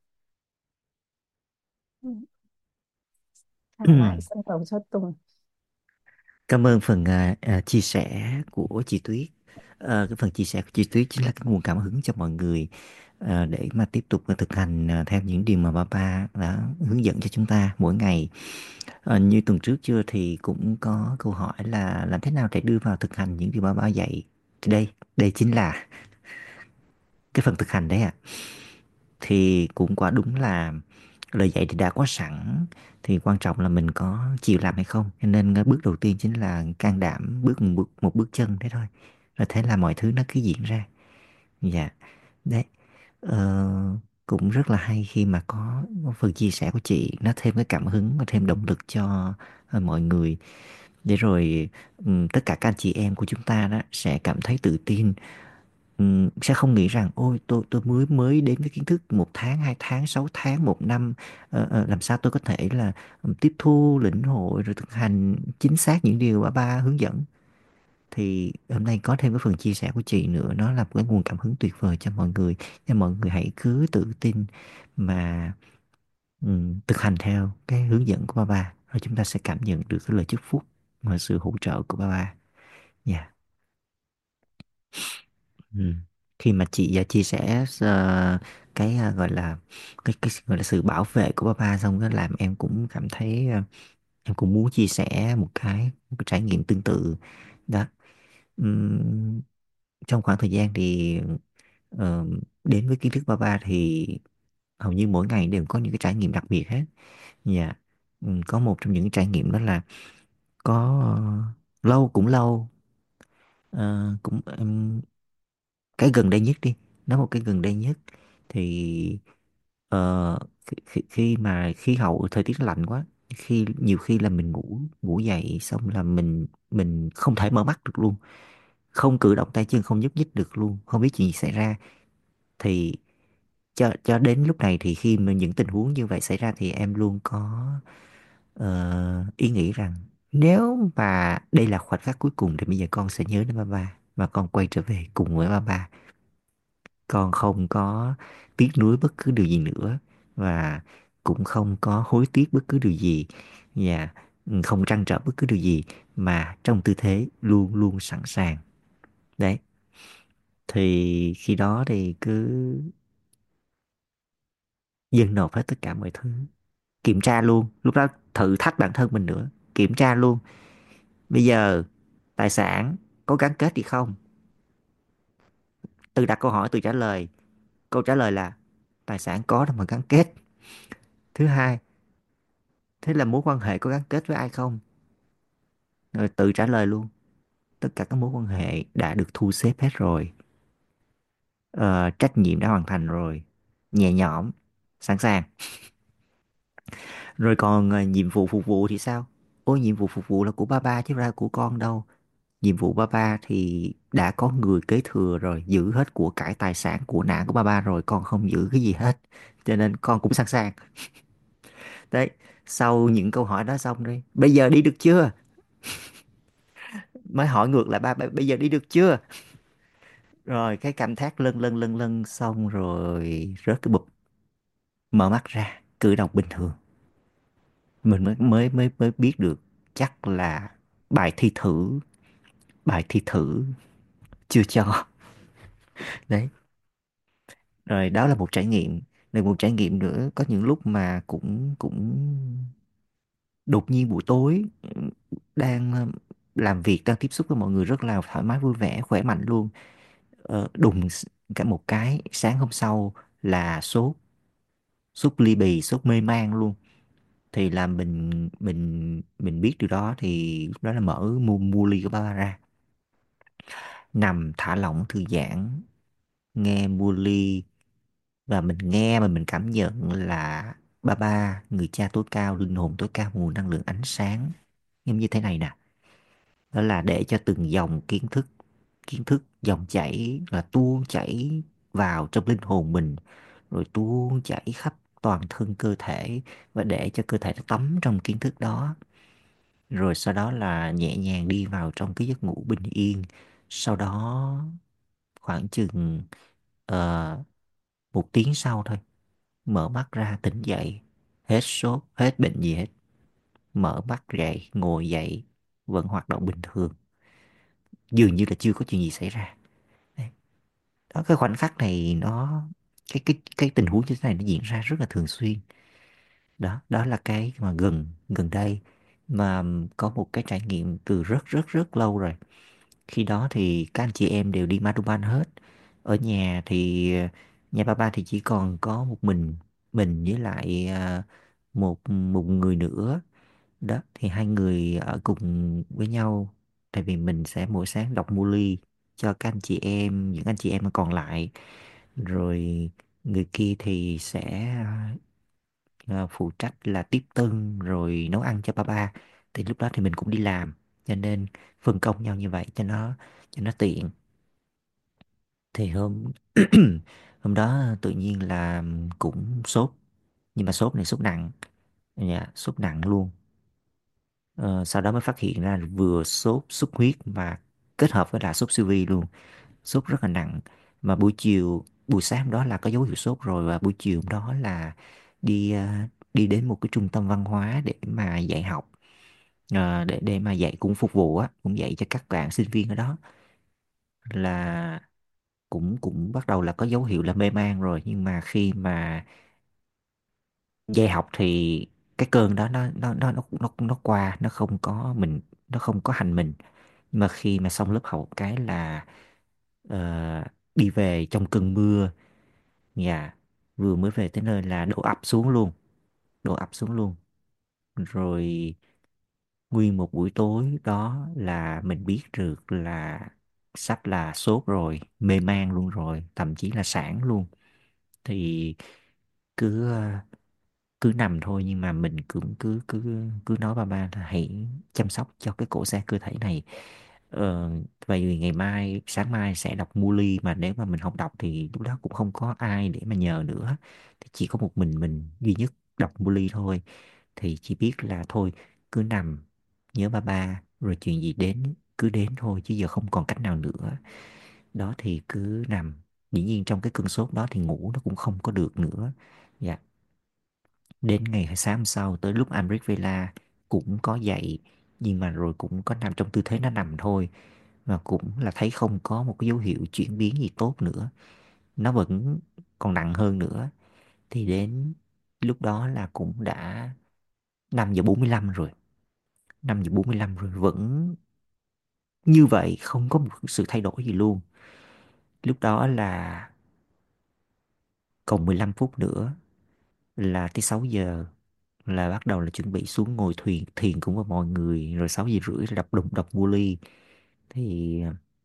Ừ, trả lại sân khấu cho Tùng. Cảm ơn phần à, à, chia sẻ của chị Tuyết. Ờ, cái phần chia sẻ của chị Tuyết chính là cái nguồn cảm hứng cho mọi người à, để mà tiếp tục thực hành à, theo những điều mà ba ba đã hướng dẫn cho chúng ta mỗi ngày. Ờ, như tuần trước chưa thì cũng có câu hỏi là làm thế nào để đưa vào thực hành những điều ba ba dạy. Thì đây, đây chính là cái phần thực hành đấy ạ. Thì cũng quả đúng là lời dạy thì đã có sẵn, thì quan trọng là mình có chịu làm hay không. Cho nên cái bước đầu tiên chính là can đảm bước một bước, một bước chân thế thôi, rồi thế là mọi thứ nó cứ diễn ra. Dạ, đấy. Ờ, cũng rất là hay khi mà có phần chia sẻ của chị, nó thêm cái cảm hứng và thêm động lực cho ờ, mọi người, để rồi ừm, tất cả các anh chị em của chúng ta đó sẽ cảm thấy tự tin. Ừm, sẽ không nghĩ rằng ôi tôi tôi mới mới đến với kiến thức một tháng, hai tháng, sáu tháng, một năm, ờ, ờ, làm sao tôi có thể là ừm, tiếp thu lĩnh hội rồi thực hành chính xác những điều mà ba hướng dẫn. Thì hôm nay có thêm cái phần chia sẻ của chị nữa, nó là một cái nguồn cảm hứng tuyệt vời cho mọi người. Nên mọi người hãy cứ tự tin mà ừm, thực hành theo cái hướng dẫn của ba ba, rồi chúng ta sẽ cảm nhận được cái lời chúc phúc và sự hỗ trợ của ba ba. Dạ. Ừ. Khi mà chị uh, chia sẻ uh, cái uh, gọi là cái, cái gọi là sự bảo vệ của papa, xong cái làm em cũng cảm thấy uh, em cũng muốn chia sẻ một cái một cái trải nghiệm tương tự đó. Ừm, trong khoảng thời gian thì ờ, đến với kiến thức papa thì hầu như mỗi ngày đều có những cái trải nghiệm đặc biệt hết. Dạ. Ừm, có một trong những cái trải nghiệm đó là có ờ, lâu cũng lâu, ờ, cũng ừm, cái gần đây nhất đi, nói một cái gần đây nhất thì ờ, khi, khi khi mà khí hậu thời tiết nó lạnh quá, khi nhiều khi là mình ngủ ngủ dậy xong là mình mình không thể mở mắt được luôn, không cử động tay chân, không nhúc nhích được luôn, không biết chuyện gì xảy ra. Thì cho cho đến lúc này thì khi mà những tình huống như vậy xảy ra thì em luôn có ờ, ý nghĩ rằng nếu mà đây là khoảnh khắc cuối cùng thì bây giờ con sẽ nhớ đến ba ba và con quay trở về cùng với ba ba. Con không có tiếc nuối bất cứ điều gì nữa, và cũng không có hối tiếc bất cứ điều gì, và không trăn trở bất cứ điều gì, mà trong tư thế luôn luôn sẵn sàng. Đấy, thì khi đó thì cứ dâng nộp hết tất cả mọi thứ, kiểm tra luôn, lúc đó thử thách bản thân mình nữa, kiểm tra luôn. Bây giờ tài sản có gắn kết gì không? Từ đặt câu hỏi, từ trả lời. Câu trả lời là tài sản có đâu mà gắn kết. Thứ hai, thế là mối quan hệ có gắn kết với ai không? Rồi tự trả lời luôn, tất cả các mối quan hệ đã được thu xếp hết rồi. Ờ, trách nhiệm đã hoàn thành rồi, nhẹ nhõm, sẵn sàng. Rồi còn ờ, nhiệm vụ phục vụ thì sao? Ôi, nhiệm vụ phục vụ là của ba ba chứ ra của con đâu. Nhiệm vụ ba ba thì đã có người kế thừa rồi, giữ hết của cải tài sản của nã của ba ba rồi, con không giữ cái gì hết, cho nên con cũng sẵn sàng. Đấy, sau những câu hỏi đó xong đi, bây giờ đi được chưa? Mới hỏi ngược lại ba, ba bây giờ đi được chưa? Rồi cái cảm thác lân lân lân lân xong rồi rớt cái bụp, mở mắt ra cử động bình thường. Mình mới mới mới mới biết được chắc là bài thi thử bài thi thử chưa cho. Đấy, rồi đó là một trải nghiệm. Rồi một trải nghiệm nữa, có những lúc mà cũng cũng đột nhiên buổi tối đang ờ, làm việc, đang tiếp xúc với mọi người rất là thoải mái vui vẻ khỏe mạnh luôn. Ờ, đùng s- cả một cái sáng hôm sau là sốt, sốt ly bì, sốt mê man luôn. Thì là mình mình mình biết điều đó thì lúc đó là mở mua mua ly của ba ra, nằm thả lỏng thư giãn, nghe mua ly, và mình nghe mà mình cảm nhận là ba ba, người cha tối cao, linh hồn tối cao, nguồn năng lượng ánh sáng em như thế này nè. Đó là để cho từng dòng kiến thức kiến thức dòng chảy là tuôn chảy vào trong linh hồn mình, rồi tuôn chảy khắp toàn thân cơ thể, và để cho cơ thể nó tắm trong kiến thức đó. Rồi sau đó là nhẹ nhàng đi vào trong cái giấc ngủ bình yên. Sau đó khoảng chừng ờ, một tiếng sau thôi, mở mắt ra tỉnh dậy, hết sốt hết bệnh gì hết, mở mắt dậy ngồi dậy vẫn hoạt động bình thường, dường như là chưa có chuyện gì xảy ra. Đấy. Đó, cái khoảnh khắc này nó, cái cái cái tình huống như thế này nó diễn ra rất là thường xuyên. Đó, đó là cái mà gần gần đây mà có một cái trải nghiệm từ rất rất rất lâu rồi. Khi đó thì các anh chị em đều đi Madhuban hết. Ở nhà thì nhà ba ba thì chỉ còn có một mình mình với lại à, một một người nữa. Đó thì hai người ở cùng với nhau, tại vì mình sẽ mỗi sáng đọc Muli cho các anh chị em, những anh chị em còn lại. Rồi người kia thì sẽ à, phụ trách là tiếp tân rồi nấu ăn cho ba ba. Thì lúc đó thì mình cũng đi làm, cho nên phân công nhau như vậy cho nó cho nó tiện. Thì hôm hôm đó tự nhiên là cũng sốt, nhưng mà sốt này sốt nặng, dạ, sốt nặng luôn. Ờ, sau đó mới phát hiện ra vừa sốt xuất huyết và kết hợp với là sốt siêu vi luôn, sốt rất là nặng. Mà buổi chiều buổi sáng hôm đó là có dấu hiệu sốt rồi, và buổi chiều hôm đó là đi ờ, đi đến một cái trung tâm văn hóa để mà dạy học. Ờ, để để mà dạy cũng phục vụ á, cũng dạy cho các bạn sinh viên ở đó. Là cũng cũng bắt đầu là có dấu hiệu là mê man rồi, nhưng mà khi mà dạy học thì cái cơn đó nó nó nó nó nó nó qua, nó không có mình, nó không có hành mình. Nhưng mà khi mà xong lớp học cái là ờ, đi về trong cơn mưa. Dạ, vừa mới về tới nơi là đổ ập xuống luôn, đổ ập xuống luôn. Rồi nguyên một buổi tối đó là mình biết được là sắp là sốt rồi, mê man luôn rồi, thậm chí là sản luôn. Thì cứ ờ, cứ nằm thôi, nhưng mà mình cũng cứ cứ cứ nói ba ba là hãy chăm sóc cho cái cổ xe cơ thể này. ờ, Vậy vì ngày mai, sáng mai sẽ đọc Muli, mà nếu mà mình không đọc thì lúc đó cũng không có ai để mà nhờ nữa, thì chỉ có một mình mình duy nhất đọc Muli thôi. Thì chỉ biết là thôi, cứ nằm nhớ ba ba, rồi chuyện gì đến cứ đến thôi, chứ giờ không còn cách nào nữa. Đó thì cứ nằm. Dĩ nhiên trong cái cơn sốt đó thì ngủ nó cũng không có được nữa. Dạ. Đến ngày sáng hôm sau tới lúc Amrit Vela cũng có dậy, nhưng mà rồi cũng có nằm trong tư thế nó nằm thôi, và cũng là thấy không có một cái dấu hiệu chuyển biến gì tốt nữa, nó vẫn còn nặng hơn nữa. Thì đến lúc đó là cũng đã năm giờ bốn mươi lăm rồi, năm giờ bốn mươi lăm rồi vẫn như vậy, không có một sự thay đổi gì luôn. Lúc đó là còn mười lăm phút nữa là tới sáu giờ, là bắt đầu là chuẩn bị xuống ngồi thuyền thiền cùng với mọi người, rồi sáu giờ rưỡi là đọc đụng đọc vô ly. Thì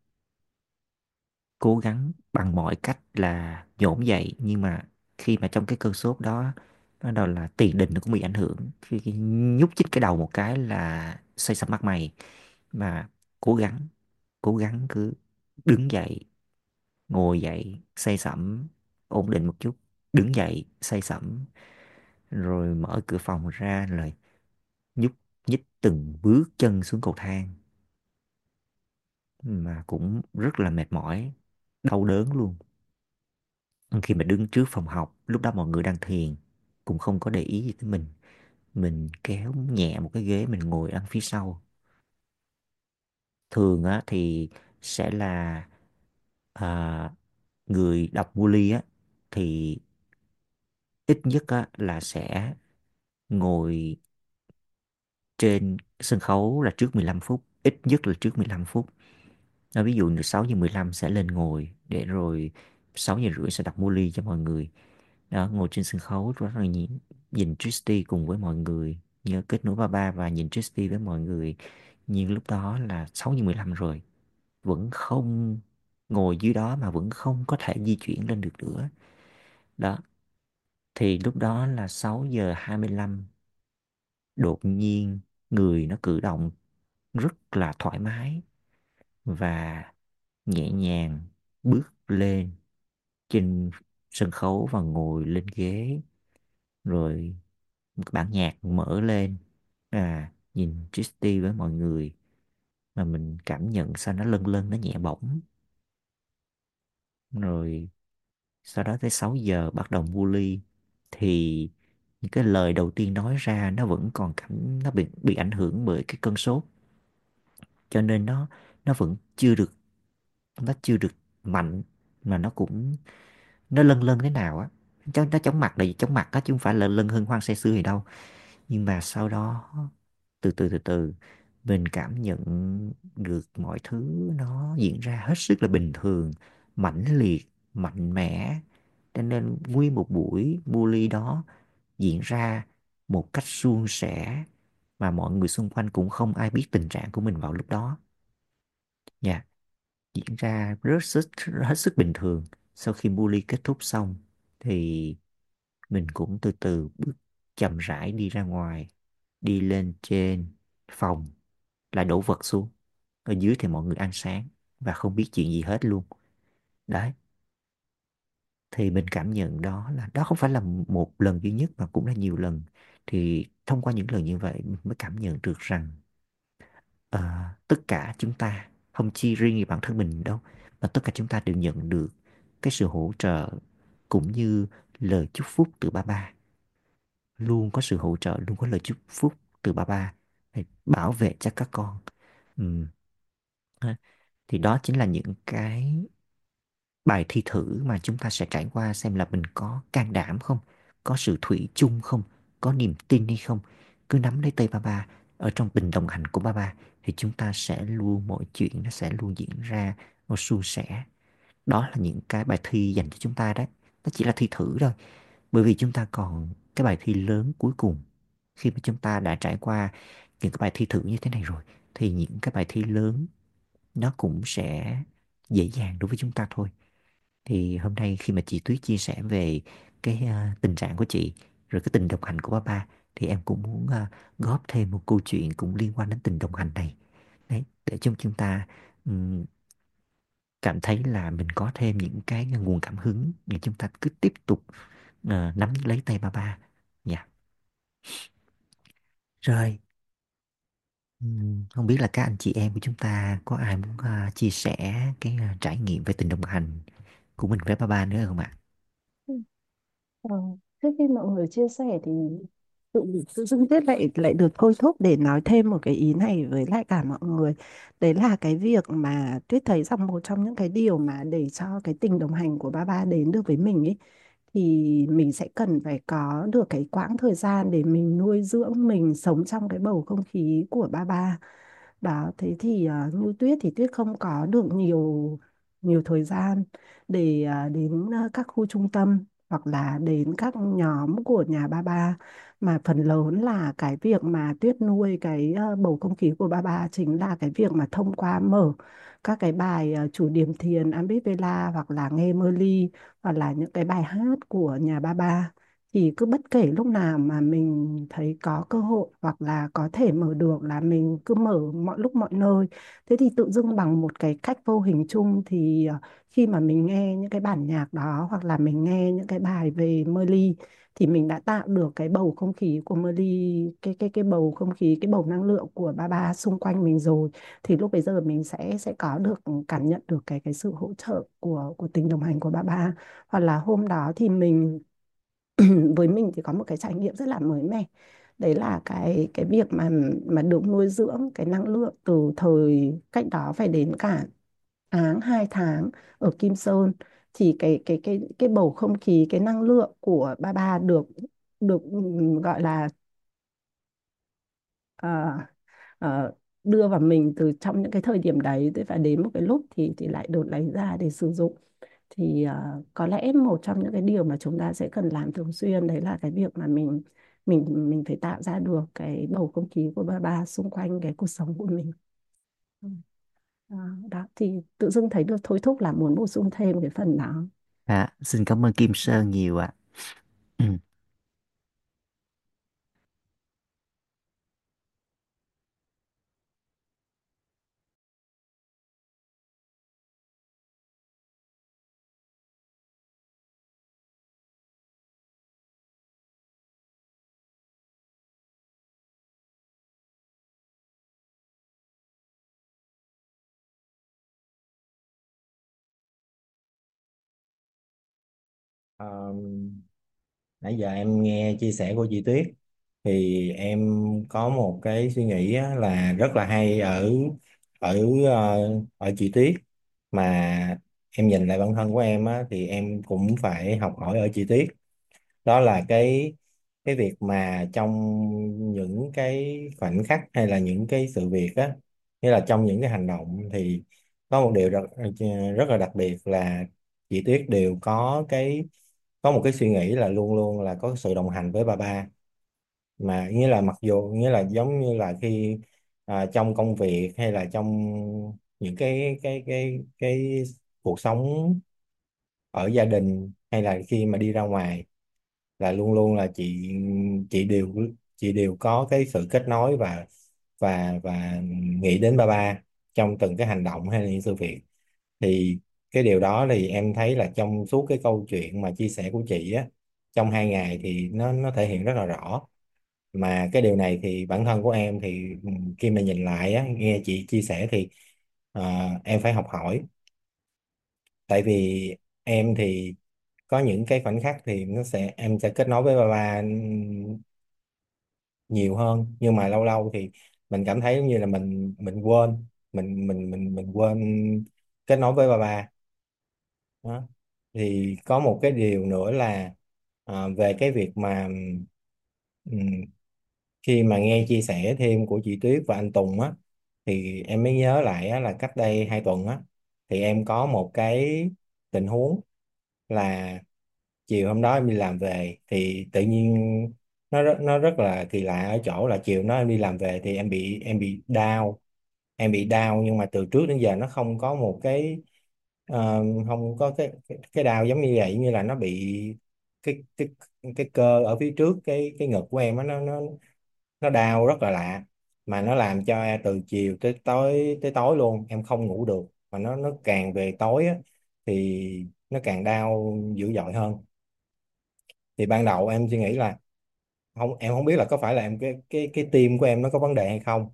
cố gắng bằng mọi cách là nhổm dậy, nhưng mà khi mà trong cái cơn sốt đó, bắt đầu là tiền đình nó cũng bị ảnh hưởng, khi, khi nhúc nhích cái đầu một cái là xoay xăm mắt mày. Mà cố gắng, cố gắng cứ đứng dậy, ngồi dậy say sẩm, ổn định một chút, đứng dậy say sẩm, rồi mở cửa phòng ra, rồi nhúc nhích từng bước chân xuống cầu thang, mà cũng rất là mệt mỏi, đau đớn luôn. Khi mà đứng trước phòng học, lúc đó mọi người đang thiền, cũng không có để ý gì tới mình mình kéo nhẹ một cái ghế, mình ngồi ở phía sau. Thường á thì sẽ là à, người đọc Muli á thì ít nhất á là sẽ ngồi trên sân khấu là trước mười lăm phút, ít nhất là trước mười lăm phút. Nó ví dụ như sáu giờ mười lăm sẽ lên ngồi, để rồi sáu giờ rưỡi sẽ đọc Muli cho mọi người. Đó, ngồi trên sân khấu đó, rồi nhìn, nhìn Tristy cùng với mọi người, nhớ kết nối ba ba và nhìn Tristy với mọi người. Nhưng lúc đó là sáu giờ mười lăm rồi, vẫn không, ngồi dưới đó mà vẫn không có thể di chuyển lên được nữa. Đó, thì lúc đó là sáu giờ hai mươi lăm, đột nhiên người nó cử động rất là thoải mái và nhẹ nhàng, bước lên trên sân khấu và ngồi lên ghế, rồi một cái bản nhạc mở lên, à nhìn Tristy với mọi người, mà mình cảm nhận sao nó lân lân, nó nhẹ bổng. Rồi sau đó tới sáu giờ bắt đầu mua ly, thì những cái lời đầu tiên nói ra nó vẫn còn cảm, nó bị bị ảnh hưởng bởi cái cơn sốt, cho nên nó nó vẫn chưa được, nó chưa được mạnh, mà nó cũng, nó lân lân thế nào á, cho nó chóng mặt là gì? Chóng mặt á, chứ không phải là lân hân hoang say sưa gì đâu. Nhưng mà sau đó từ từ từ từ mình cảm nhận được mọi thứ nó diễn ra hết sức là bình thường, mãnh liệt, mạnh mẽ. Cho nên nguyên một buổi bully đó diễn ra một cách suôn sẻ, mà mọi người xung quanh cũng không ai biết tình trạng của mình vào lúc đó nha. Diễn ra rất sức, hết sức bình thường. Sau khi bully kết thúc xong thì mình cũng từ từ bước chậm rãi đi ra ngoài, đi lên trên phòng, lại đổ vật xuống. Ở dưới thì mọi người ăn sáng và không biết chuyện gì hết luôn. Đấy, thì mình cảm nhận đó là đó không phải là một lần duy nhất mà cũng là nhiều lần. Thì thông qua những lần như vậy mình mới cảm nhận được rằng ờ, tất cả chúng ta, không chỉ riêng gì bản thân mình đâu, mà tất cả chúng ta đều nhận được cái sự hỗ trợ cũng như lời chúc phúc từ ba ba. Luôn có sự hỗ trợ, luôn có lời chúc phúc từ ba ba để bảo vệ cho các con. Ừm, ha. Thì đó chính là những cái bài thi thử mà chúng ta sẽ trải qua, xem là mình có can đảm không, có sự thủy chung không, có niềm tin hay không. Cứ nắm lấy tay ba ba, ở trong tình đồng hành của ba ba, thì chúng ta sẽ luôn, mọi chuyện nó sẽ luôn diễn ra một suôn sẻ. Đó là những cái bài thi dành cho chúng ta đấy. Nó chỉ là thi thử thôi, bởi vì chúng ta còn cái bài thi lớn cuối cùng. Khi mà chúng ta đã trải qua những cái bài thi thử như thế này rồi, thì những cái bài thi lớn nó cũng sẽ dễ dàng đối với chúng ta thôi. Thì hôm nay khi mà chị Tuyết chia sẻ về cái à, tình trạng của chị, rồi cái tình đồng hành của ba ba, thì em cũng muốn à, góp thêm một câu chuyện cũng liên quan đến tình đồng hành này. Đấy, để cho chúng ta ừm, cảm thấy là mình có thêm những cái nguồn cảm hứng để chúng ta cứ tiếp tục à, nắm lấy tay ba ba. Dạ. Rồi, ừm, không biết là các anh chị em của chúng ta có ai muốn à, chia sẻ cái à, trải nghiệm về tình đồng hành của mình với ba ba nữa không ạ? Ờ, Thế khi mọi người chia sẻ thì tự tự dưng Tuyết lại lại được thôi thúc để nói thêm một cái ý này với lại cả mọi người. Đấy là cái việc mà Tuyết thấy rằng một trong những cái điều mà để cho cái tình đồng hành của ba ba đến được với mình ấy, thì mình sẽ cần phải có được cái quãng thời gian để mình nuôi dưỡng, mình sống trong cái bầu không khí của ba ba. Đó, thế thì à, như Tuyết thì Tuyết không có được nhiều nhiều thời gian để à, đến à, các khu trung tâm hoặc là đến các nhóm của nhà ba ba, mà phần lớn là cái việc mà Tuyết nuôi cái ờ, bầu không khí của ba ba chính là cái việc mà thông qua mở các cái bài ờ, chủ điểm thiền Ambivela, hoặc là nghe Merly, hoặc là những cái bài hát của nhà ba ba. Thì cứ bất kể lúc nào mà mình thấy có cơ hội hoặc là có thể mở được là mình cứ mở mọi lúc mọi nơi. Thế thì tự dưng bằng một cái cách vô hình chung thì ờ, khi mà mình nghe những cái bản nhạc đó, hoặc là mình nghe những cái bài về Merly, thì mình đã tạo được cái bầu không khí của Merly, cái cái cái bầu không khí, cái bầu năng lượng của ba ba xung quanh mình rồi. Thì lúc bây giờ mình sẽ sẽ có được, cảm nhận được cái cái sự hỗ trợ của của tình đồng hành của ba ba. Hoặc là hôm đó thì mình với mình thì có một cái trải nghiệm rất là mới mẻ. Đấy là cái cái việc mà mà được nuôi dưỡng cái năng lượng từ thời cách đó phải đến cả tháng hai tháng ở Kim Sơn. Thì cái cái cái cái bầu không khí, cái năng lượng của ba ba được được ừm, gọi là ờ, ờ, đưa vào mình từ trong những cái thời điểm đấy. Thế và đến một cái lúc thì thì lại được lấy ra để sử dụng. Thì ờ, có lẽ một trong những cái điều mà chúng ta sẽ cần làm thường xuyên đấy là cái việc mà mình mình mình phải tạo ra được cái bầu không khí của ba ba xung quanh cái cuộc sống của mình. Ừ. Ờ, đó thì tự dưng thấy được thôi thúc là muốn bổ sung thêm cái phần đó. À, xin cảm ơn Kim Sơn nhiều ạ. Ừ. Ờ, Nãy giờ em nghe chia sẻ của chị Tuyết thì em có một cái suy nghĩ á, là rất là hay ở ở ờ, ở chị Tuyết, mà em nhìn lại bản thân của em á, thì em cũng phải học hỏi ở chị Tuyết. Đó là cái cái việc mà trong những cái khoảnh khắc hay là những cái sự việc á, nghĩa là trong những cái hành động, thì có một điều rất rất là đặc biệt là chị Tuyết đều có cái có một cái suy nghĩ là luôn luôn là có sự đồng hành với ba ba. Mà nghĩa là mặc dù nghĩa là giống như là khi à, trong công việc hay là trong những cái cái cái cái cuộc sống ở gia đình, hay là khi mà đi ra ngoài, là luôn luôn là chị chị đều chị đều có cái sự kết nối và và và nghĩ đến ba ba trong từng cái hành động hay là những sự việc. Thì cái điều đó thì em thấy là trong suốt cái câu chuyện mà chia sẻ của chị á, trong hai ngày thì nó nó thể hiện rất là rõ. Mà cái điều này thì bản thân của em thì ừ, khi mà nhìn lại á, nghe chị chia sẻ thì à, em phải học hỏi. Tại vì em thì có những cái khoảnh khắc thì nó sẽ em sẽ kết nối với ba ba nhiều hơn, nhưng mà lâu lâu thì mình cảm thấy giống như là mình mình quên mình mình mình mình quên kết nối với ba ba đó. Thì có một cái điều nữa là à, về cái việc mà ừm, khi mà nghe chia sẻ thêm của chị Tuyết và anh Tùng á, thì em mới nhớ lại á, là cách đây hai tuần á, thì em có một cái tình huống là chiều hôm đó em đi làm về thì tự nhiên nó rất nó rất là kỳ lạ ở chỗ là chiều đó em đi làm về thì em bị em bị đau. Em bị đau nhưng mà từ trước đến giờ nó không có một cái ờ, không có cái cái, cái đau giống như vậy, như là nó bị cái cái cái cơ ở phía trước cái cái ngực của em á, nó nó nó đau rất là lạ. Mà nó làm cho em từ chiều tới tối tới tối luôn em không ngủ được, mà nó nó càng về tối á thì nó càng đau dữ dội hơn. Thì ban đầu em suy nghĩ là không, em không biết là có phải là em cái cái cái tim của em nó có vấn đề hay không,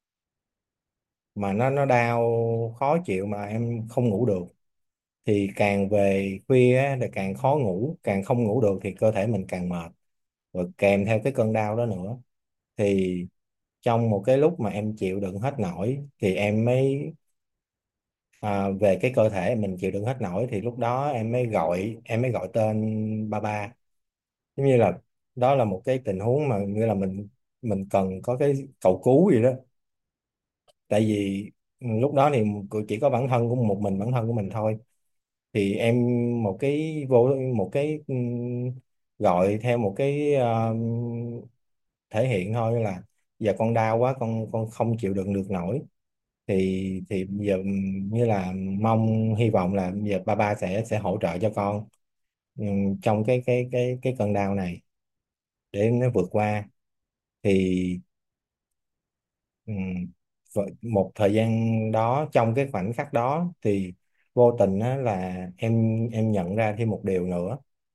mà nó nó đau khó chịu mà em không ngủ được. Thì càng về khuya á, thì càng khó ngủ, càng không ngủ được thì cơ thể mình càng mệt, rồi kèm theo cái cơn đau đó nữa. Thì trong một cái lúc mà em chịu đựng hết nổi thì em mới à, về cái cơ thể mình chịu đựng hết nổi thì lúc đó em mới gọi em mới gọi tên ba ba. Giống như là đó là một cái tình huống mà như là mình mình cần có cái cầu cứu gì đó. Tại vì ừ, lúc đó thì chỉ có bản thân của một mình bản thân của mình thôi. thì em một cái vô một cái ừm, gọi theo một cái ừm, thể hiện thôi là giờ con đau quá, con con không chịu đựng được nổi, thì thì bây giờ như là mong hy vọng là bây giờ ba ba sẽ sẽ hỗ trợ cho con ừm, trong cái cái cái cái cơn đau này để nó vượt qua. Thì ừm, vậy một thời gian đó, trong cái khoảnh khắc đó thì vô tình á, là em em nhận ra thêm một điều nữa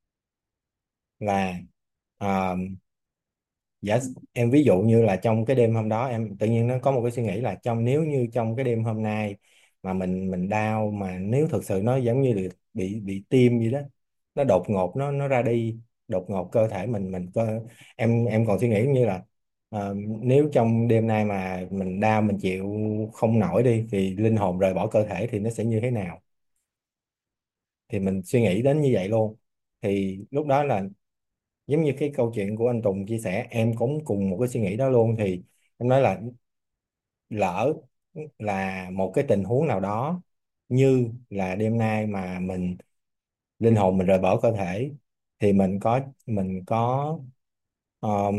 là à, giả em ví dụ như là trong cái đêm hôm đó em tự nhiên nó có một cái suy nghĩ là trong nếu như trong cái đêm hôm nay mà mình mình đau, mà nếu thực sự nó giống như bị bị bị tim gì đó, nó đột ngột nó nó ra đi, đột ngột cơ thể mình mình cơ em em còn suy nghĩ như là ờ, nếu trong đêm nay mà mình đau, mình chịu không nổi đi, thì linh hồn rời bỏ cơ thể thì nó sẽ như thế nào. Thì mình suy nghĩ đến như vậy luôn. Thì lúc đó là giống như cái câu chuyện của anh Tùng chia sẻ, em cũng cùng một cái suy nghĩ đó luôn. Thì em nói là lỡ là một cái tình huống nào đó như là đêm nay mà mình linh hồn mình rời bỏ cơ thể, thì mình có mình có um,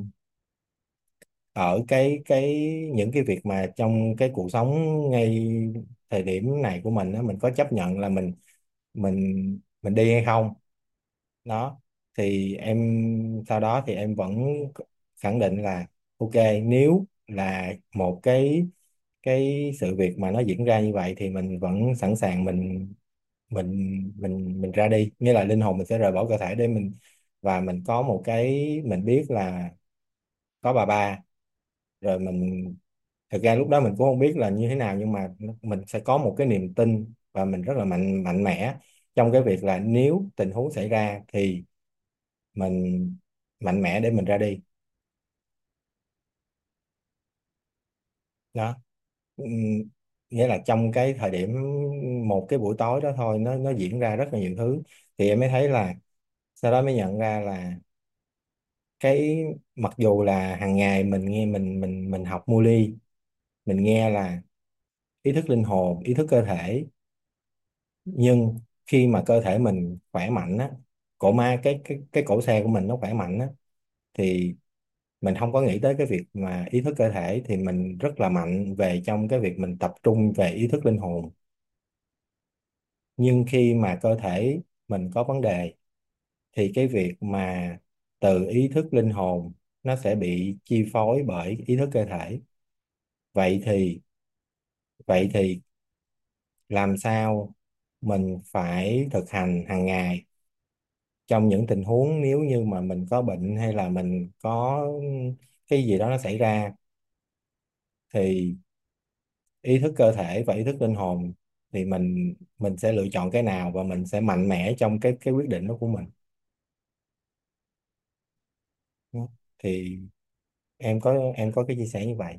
ở cái cái những cái việc mà trong cái cuộc sống ngay thời điểm này của mình á, mình có chấp nhận là mình mình mình đi hay không. Đó, thì em sau đó thì em vẫn khẳng định là ok, nếu là một cái cái sự việc mà nó diễn ra như vậy thì mình vẫn sẵn sàng, mình mình mình mình ra đi, nghĩa là linh hồn mình sẽ rời bỏ cơ thể để mình, và mình có một cái mình biết là có bà ba. Rồi mình, thực ra lúc đó mình cũng không biết là như thế nào, nhưng mà mình sẽ có một cái niềm tin và mình rất là mạnh mạnh mẽ trong cái việc là nếu tình huống xảy ra thì mình mạnh mẽ để mình ra đi. Đó. Ừm, nghĩa là trong cái thời điểm một cái buổi tối đó thôi, nó nó diễn ra rất là nhiều thứ. Thì em mới thấy là sau đó mới nhận ra là cái mặc dù là hàng ngày mình nghe mình mình mình học mô ly, mình nghe là ý thức linh hồn, ý thức cơ thể, nhưng khi mà cơ thể mình khỏe mạnh á, cổ ma cái cái cái cổ xe của mình nó khỏe mạnh á, thì mình không có nghĩ tới cái việc mà ý thức cơ thể, thì mình rất là mạnh về trong cái việc mình tập trung về ý thức linh hồn. Nhưng khi mà cơ thể mình có vấn đề thì cái việc mà từ ý thức linh hồn nó sẽ bị chi phối bởi ý thức cơ thể. Vậy thì vậy thì làm sao mình phải thực hành hàng ngày trong những tình huống nếu như mà mình có bệnh hay là mình có cái gì đó nó xảy ra, thì ý thức cơ thể và ý thức linh hồn, thì mình mình sẽ lựa chọn cái nào và mình sẽ mạnh mẽ trong cái cái quyết định đó của mình. Thì em có em có cái chia sẻ như vậy.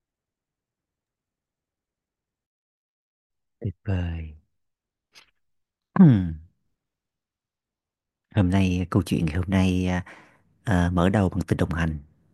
Tuyệt vời. Ừm, Hôm nay câu chuyện ngày hôm nay à, à, mở đầu bằng tình đồng hành,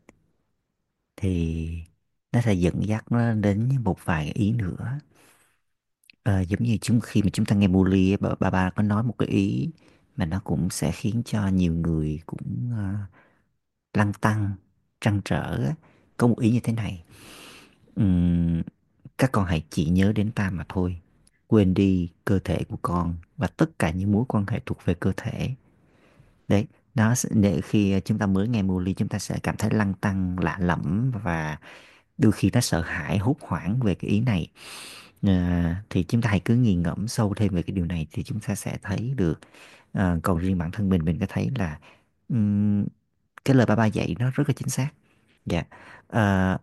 thì nó sẽ dẫn dắt nó đến một vài ý nữa. Ờ, giống như chúng khi mà chúng ta nghe Muli á, bà, bà bà có nói một cái ý mà nó cũng sẽ khiến cho nhiều người cũng à, lăn tăn, trăn trở á. Có một ý như thế này: Ừm, các con hãy chỉ nhớ đến ta mà thôi, quên đi cơ thể của con và tất cả những mối quan hệ thuộc về cơ thể. Đấy, nó sẽ, để khi chúng ta mới nghe Muli, chúng ta sẽ cảm thấy lăn tăn, lạ lẫm và đôi khi nó sợ hãi, hốt hoảng về cái ý này. À, thì chúng ta hãy cứ nghiền ngẫm sâu thêm về cái điều này thì chúng ta sẽ thấy được. À, còn riêng bản thân mình mình có thấy là ừm, cái lời ba ba dạy nó rất là chính xác. Dạ. À,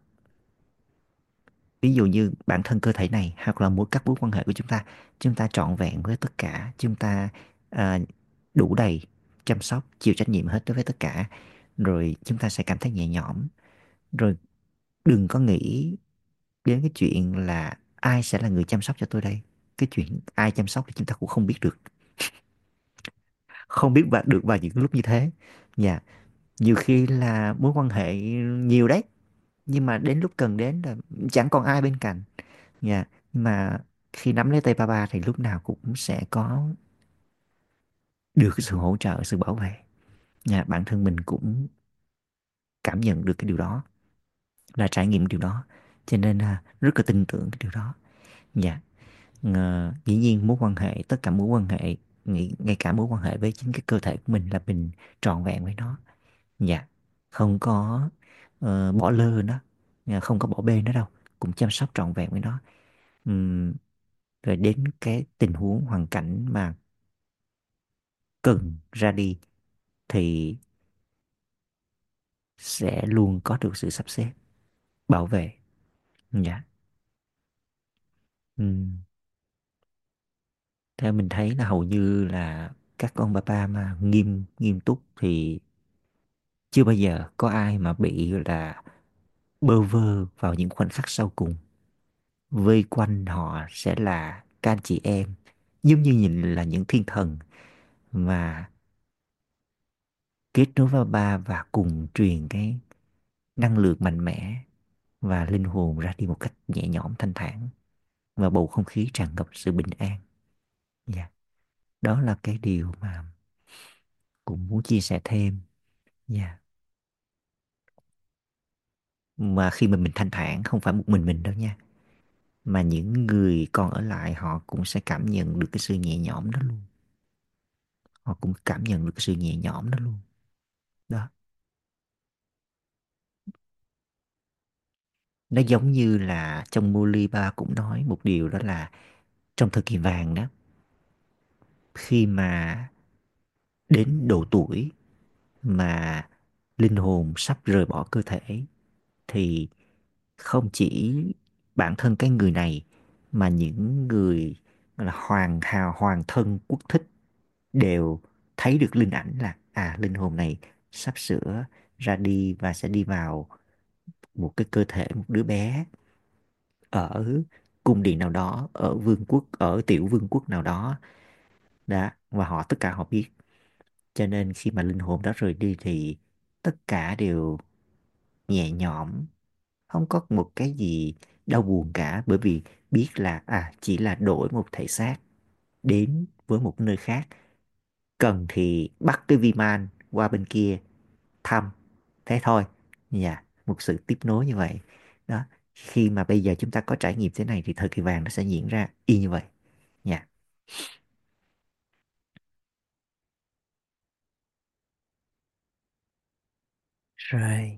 ví dụ như bản thân cơ thể này hoặc là mỗi các mối quan hệ của chúng ta, chúng ta trọn vẹn với tất cả, chúng ta à, đủ đầy, chăm sóc, chịu trách nhiệm hết đối với tất cả, rồi chúng ta sẽ cảm thấy nhẹ nhõm. Rồi đừng có nghĩ đến cái chuyện là ai sẽ là người chăm sóc cho tôi đây. Cái chuyện ai chăm sóc thì chúng ta cũng không biết được, không biết và được vào những lúc như thế. Dạ, nhiều khi là mối quan hệ nhiều đấy, nhưng mà đến lúc cần đến là chẳng còn ai bên cạnh. Dạ, mà khi nắm lấy tay ba ba thì lúc nào cũng sẽ có được sự hỗ trợ, sự bảo vệ nha. Bản thân mình cũng cảm nhận được cái điều đó, là trải nghiệm điều đó, cho nên là rất là tin tưởng cái điều đó. Dạ. Ờ, dĩ nhiên mối quan hệ, tất cả mối quan hệ, ngay, ngay cả mối quan hệ với chính cái cơ thể của mình là mình trọn vẹn với nó. Dạ. Không có ờ, bỏ lơ nó, dạ, không có bỏ bê nó đâu, cũng chăm sóc trọn vẹn với nó. Ừm, rồi đến cái tình huống hoàn cảnh mà cần ra đi thì sẽ luôn có được sự sắp xếp, bảo vệ. Dạ. Ừm. Theo mình thấy là hầu như là các ông bà ba mà nghiêm nghiêm túc thì chưa bao giờ có ai mà bị là bơ vơ vào những khoảnh khắc sau cùng. Vây quanh họ sẽ là các anh chị em, giống như nhìn là những thiên thần mà kết nối với ba và cùng truyền cái năng lượng mạnh mẽ và linh hồn ra đi một cách nhẹ nhõm thanh thản, và bầu không khí tràn ngập sự bình an. Dạ. Đó là cái điều mà cũng muốn chia sẻ thêm. Dạ. Mà khi mà mình thanh thản không phải một mình mình đâu nha, mà những người còn ở lại họ cũng sẽ cảm nhận được cái sự nhẹ nhõm đó luôn. Họ cũng cảm nhận được cái sự nhẹ nhõm đó luôn. Đó. Nó giống như là trong Moli Ba cũng nói một điều, đó là trong thời kỳ vàng đó, khi mà đến độ tuổi mà linh hồn sắp rời bỏ cơ thể thì không chỉ bản thân cái người này mà những người gọi là hoàng hào, hoàng thân quốc thích đều thấy được linh ảnh là à, linh hồn này sắp sửa ra đi và sẽ đi vào một cái cơ thể một đứa bé ở cung điện nào đó, ở vương quốc, ở tiểu vương quốc nào đó. Đó, và họ tất cả họ biết. Cho nên khi mà linh hồn đó rời đi thì tất cả đều nhẹ nhõm, không có một cái gì đau buồn cả, bởi vì biết là à, chỉ là đổi một thể xác đến với một nơi khác, cần thì bắt cái vi man qua bên kia thăm, thế thôi. Dạ, một sự tiếp nối như vậy. Đó, khi mà bây giờ chúng ta có trải nghiệm thế này thì thời kỳ vàng nó sẽ diễn ra y như vậy. Dạ. Rồi,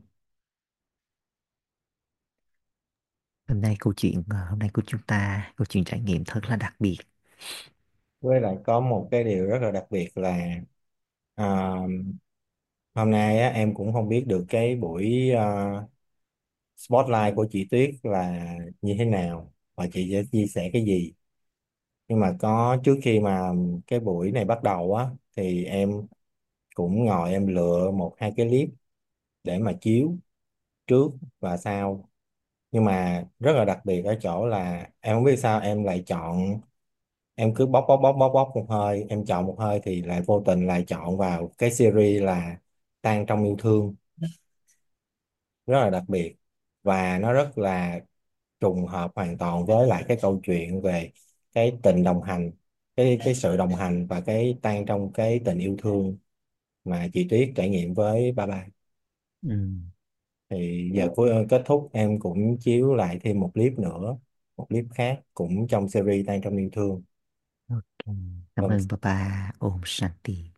hôm nay câu chuyện ờ, hôm nay của chúng ta, câu chuyện trải nghiệm thật là đặc biệt. Với lại có một cái điều rất là đặc biệt là à, hôm nay á, em cũng không biết được cái buổi à, spotlight của chị Tuyết là như thế nào và chị sẽ chia sẻ cái gì. Nhưng mà có, trước khi mà cái buổi này bắt đầu á thì em cũng ngồi em lựa một hai cái clip để mà chiếu trước và sau. Nhưng mà rất là đặc biệt ở chỗ là em không biết sao em lại chọn, em cứ bóc bóc bóc bóc bóc một hơi, em chọn một hơi thì lại vô tình lại chọn vào cái series là Tan trong yêu thương. Rất là đặc biệt và nó rất là trùng hợp hoàn toàn với lại cái câu chuyện về cái tình đồng hành, cái cái sự đồng hành và cái tan trong cái tình yêu thương mà chị Tuyết trải nghiệm với ba ba. Ừ. Thì giờ cuối kết thúc em cũng chiếu lại thêm một clip nữa, một clip khác cũng trong series Tan trong yêu thương. Ok. Cảm Vâng, ơn Papa. Om Shanti.